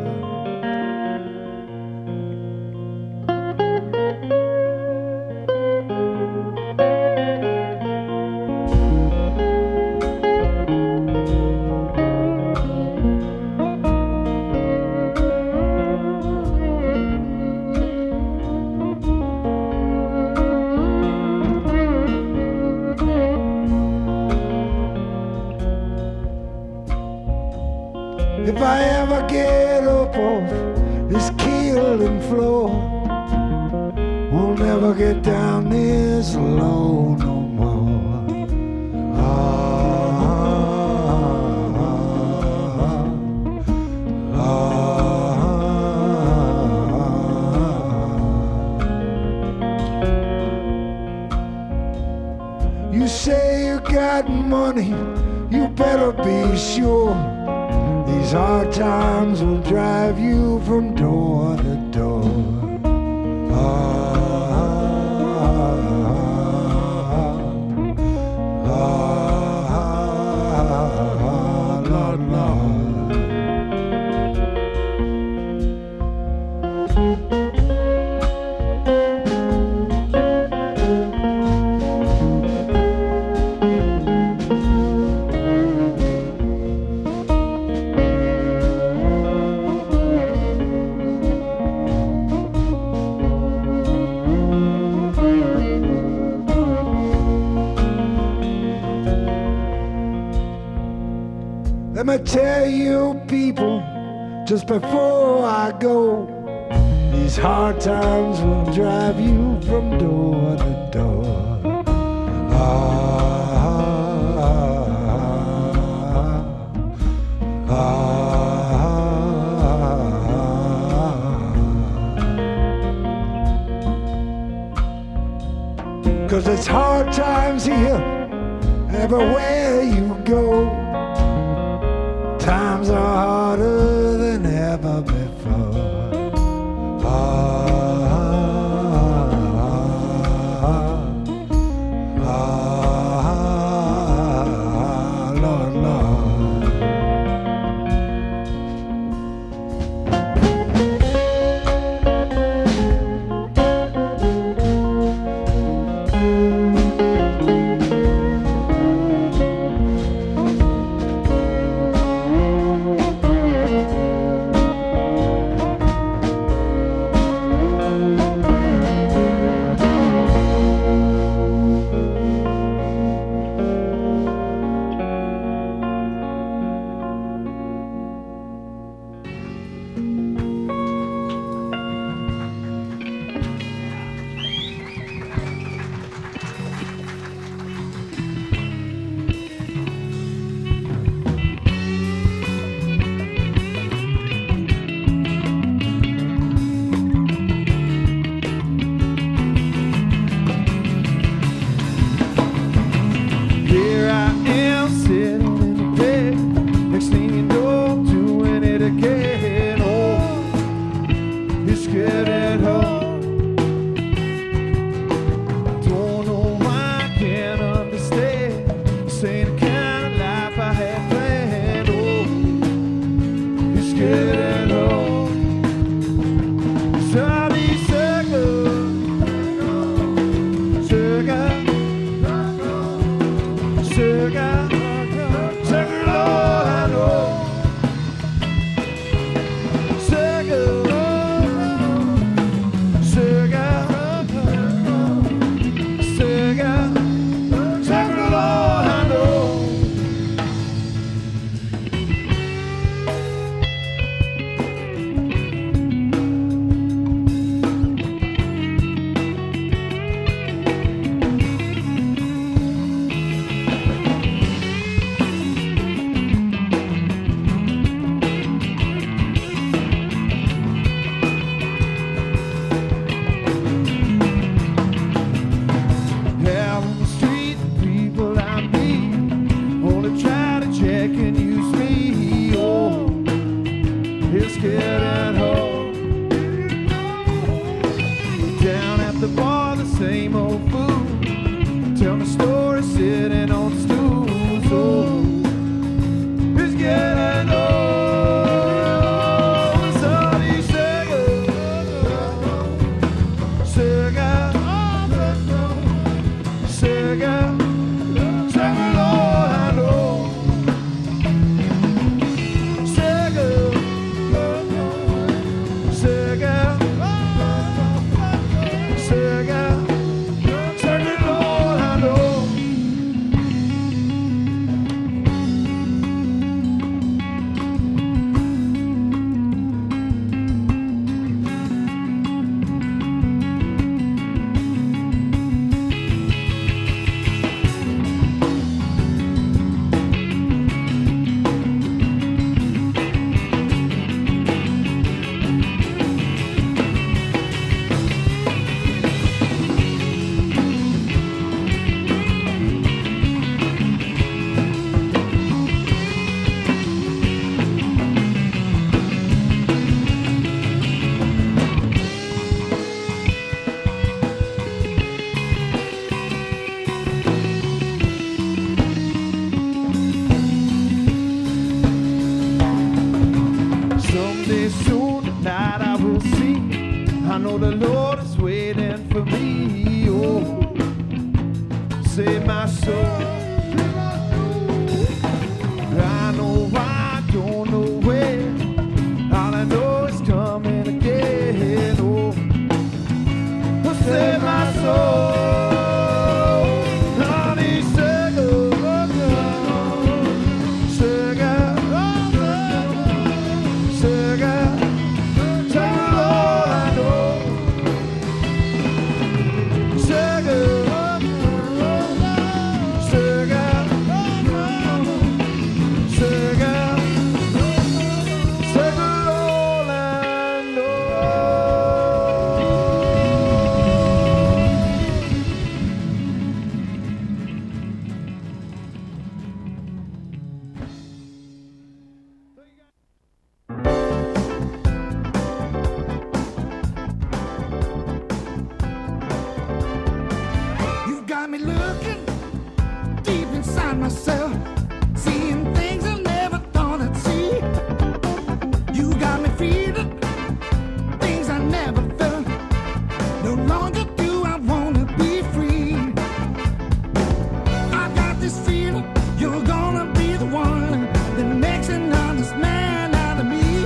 If I ever get up off this killing floor, won't never get down this low no more. Ah, ah, ah. You say you got money, you better be sure. These hard times will drive you from door to door. Ah, ah, ah, Lord, Lord. Let me tell you people, just before I go, these hard times will drive you from door to door. Ah, ah, ah. 'Cause it's hard times here, everywhere you go. Times are harder than ever before. Ah, ah, ah, Lord, Lord. gonna try to check and use me. Oh, it's getting hard. Down at the bar, the same old fool. Tell me stories sitting on stools. Oh, it's getting old. Somebody say, Sega, Sega, Sega, Lord, I know. Sega, Sega, Sega, Sega, Lord, I know. Someday soon tonight I will see. I know the Lord is waiting for me. Oh, save my soul. I know I don't know where. All I know is coming again. Oh, save my soul. Honey, Sega, Sega, Sega, Sega, Lord, I know. Sega, Sega, Sega, Sega, Lord, I know. You got me looking deep inside myself, seeing things I never thought I'd see. You got me feeling things I never felt. No longer do I wanna be free. I got this feeling you're gonna be the one that makes an honest man out of me.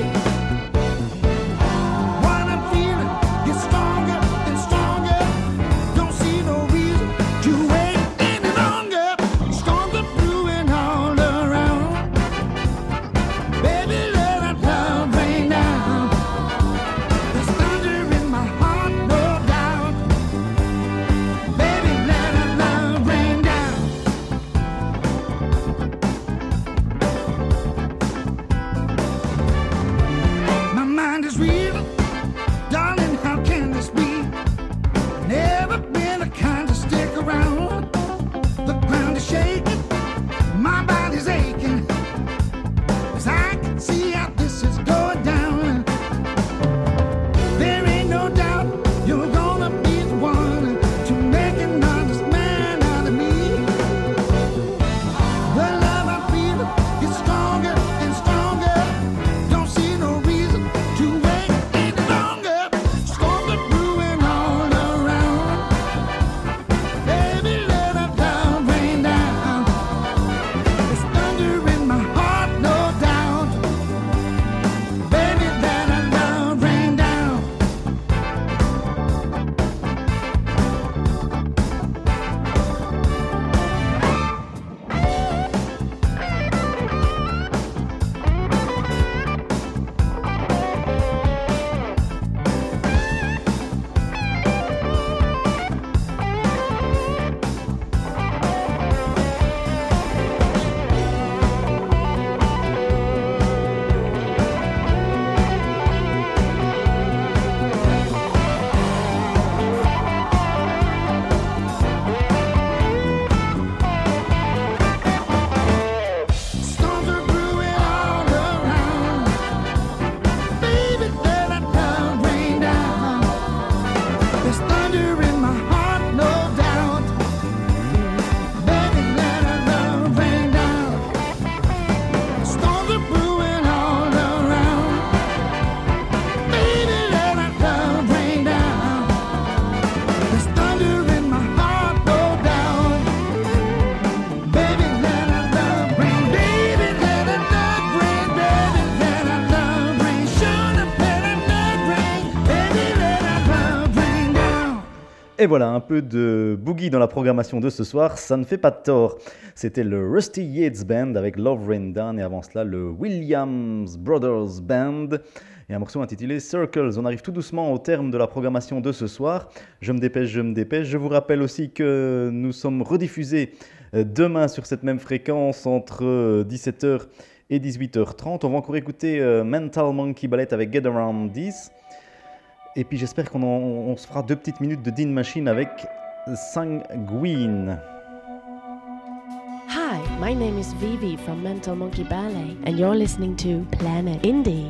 What I'm feeling gets stronger and stronger. Don't see no reason to wait any longer. Storms are brewing all around. Baby, let that love rain down. There's thunder in my heart, no doubt. Baby, let that love rain down. Et voilà, un peu de boogie dans la programmation de ce soir, ça ne fait pas de tort. C'était le Rusty Yates Band avec Love Rain Down et avant cela le Williams Brothers Band et un morceau intitulé Circles. On arrive tout doucement au terme de la programmation de ce soir. Je me dépêche, je me dépêche. Je vous rappelle aussi que nous sommes rediffusés demain sur cette même fréquence entre dix-sept heures et dix-huit heures trente. On va encore écouter Mental Monkey Ballet avec Get Around This. Et puis j'espère qu'on en, on se fera deux petites minutes de Dean Machine avec Sanguine. Hi, my name is Vivi from Mental Monkey Ballet, and you're listening to Planet Indie.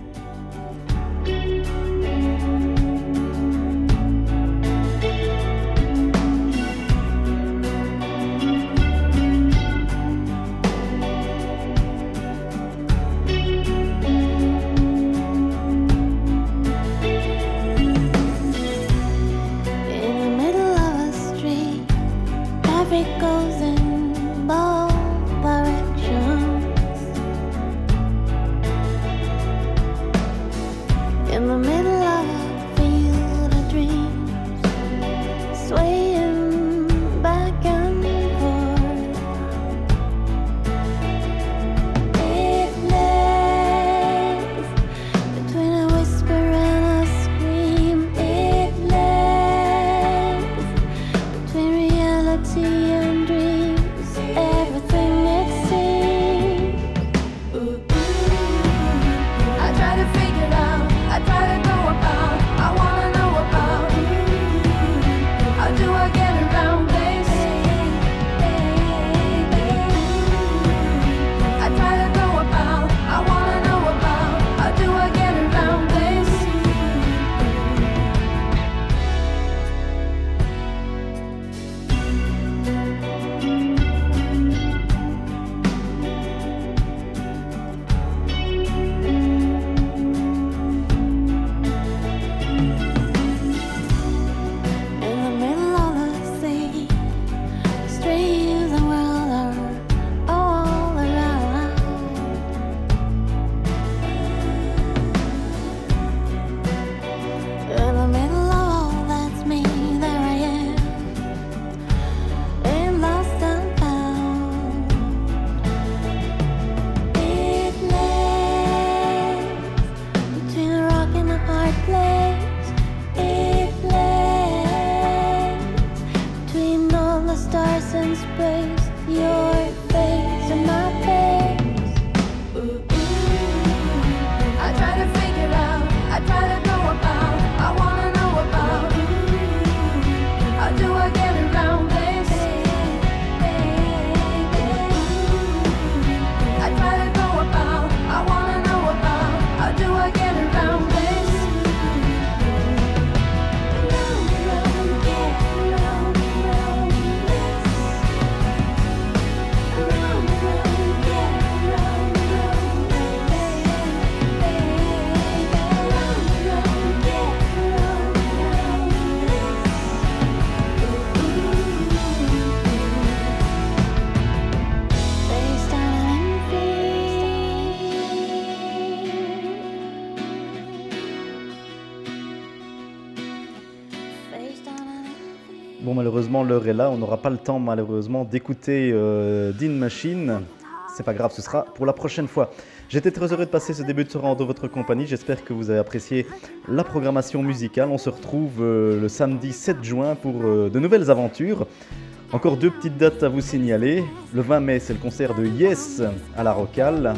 Bon, malheureusement, l'heure est là. On n'aura pas le temps, malheureusement, d'écouter euh, Dean Machine. C'est pas grave, ce sera pour la prochaine fois. J'étais très heureux de passer ce début de soirée en votre compagnie. J'espère que vous avez apprécié la programmation musicale. On se retrouve euh, le samedi sept juin pour euh, de nouvelles aventures. Encore deux petites dates à vous signaler. Le vingt mai, c'est le concert de Yes à la Rocale.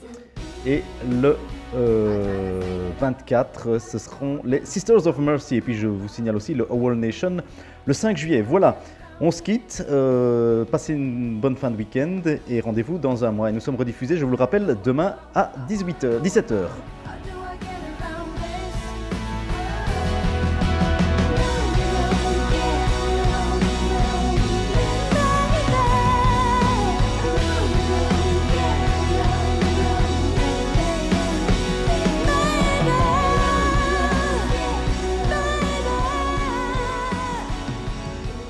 Et le euh, vingt-quatre, ce seront les Sisters of Mercy. Et puis je vous signale aussi le Our Nation le cinq juillet. Voilà, on se quitte. Euh, passez une bonne fin de week-end et rendez-vous dans un mois. Et nous sommes rediffusés, je vous le rappelle, demain à dix-huit heures, dix-sept heures.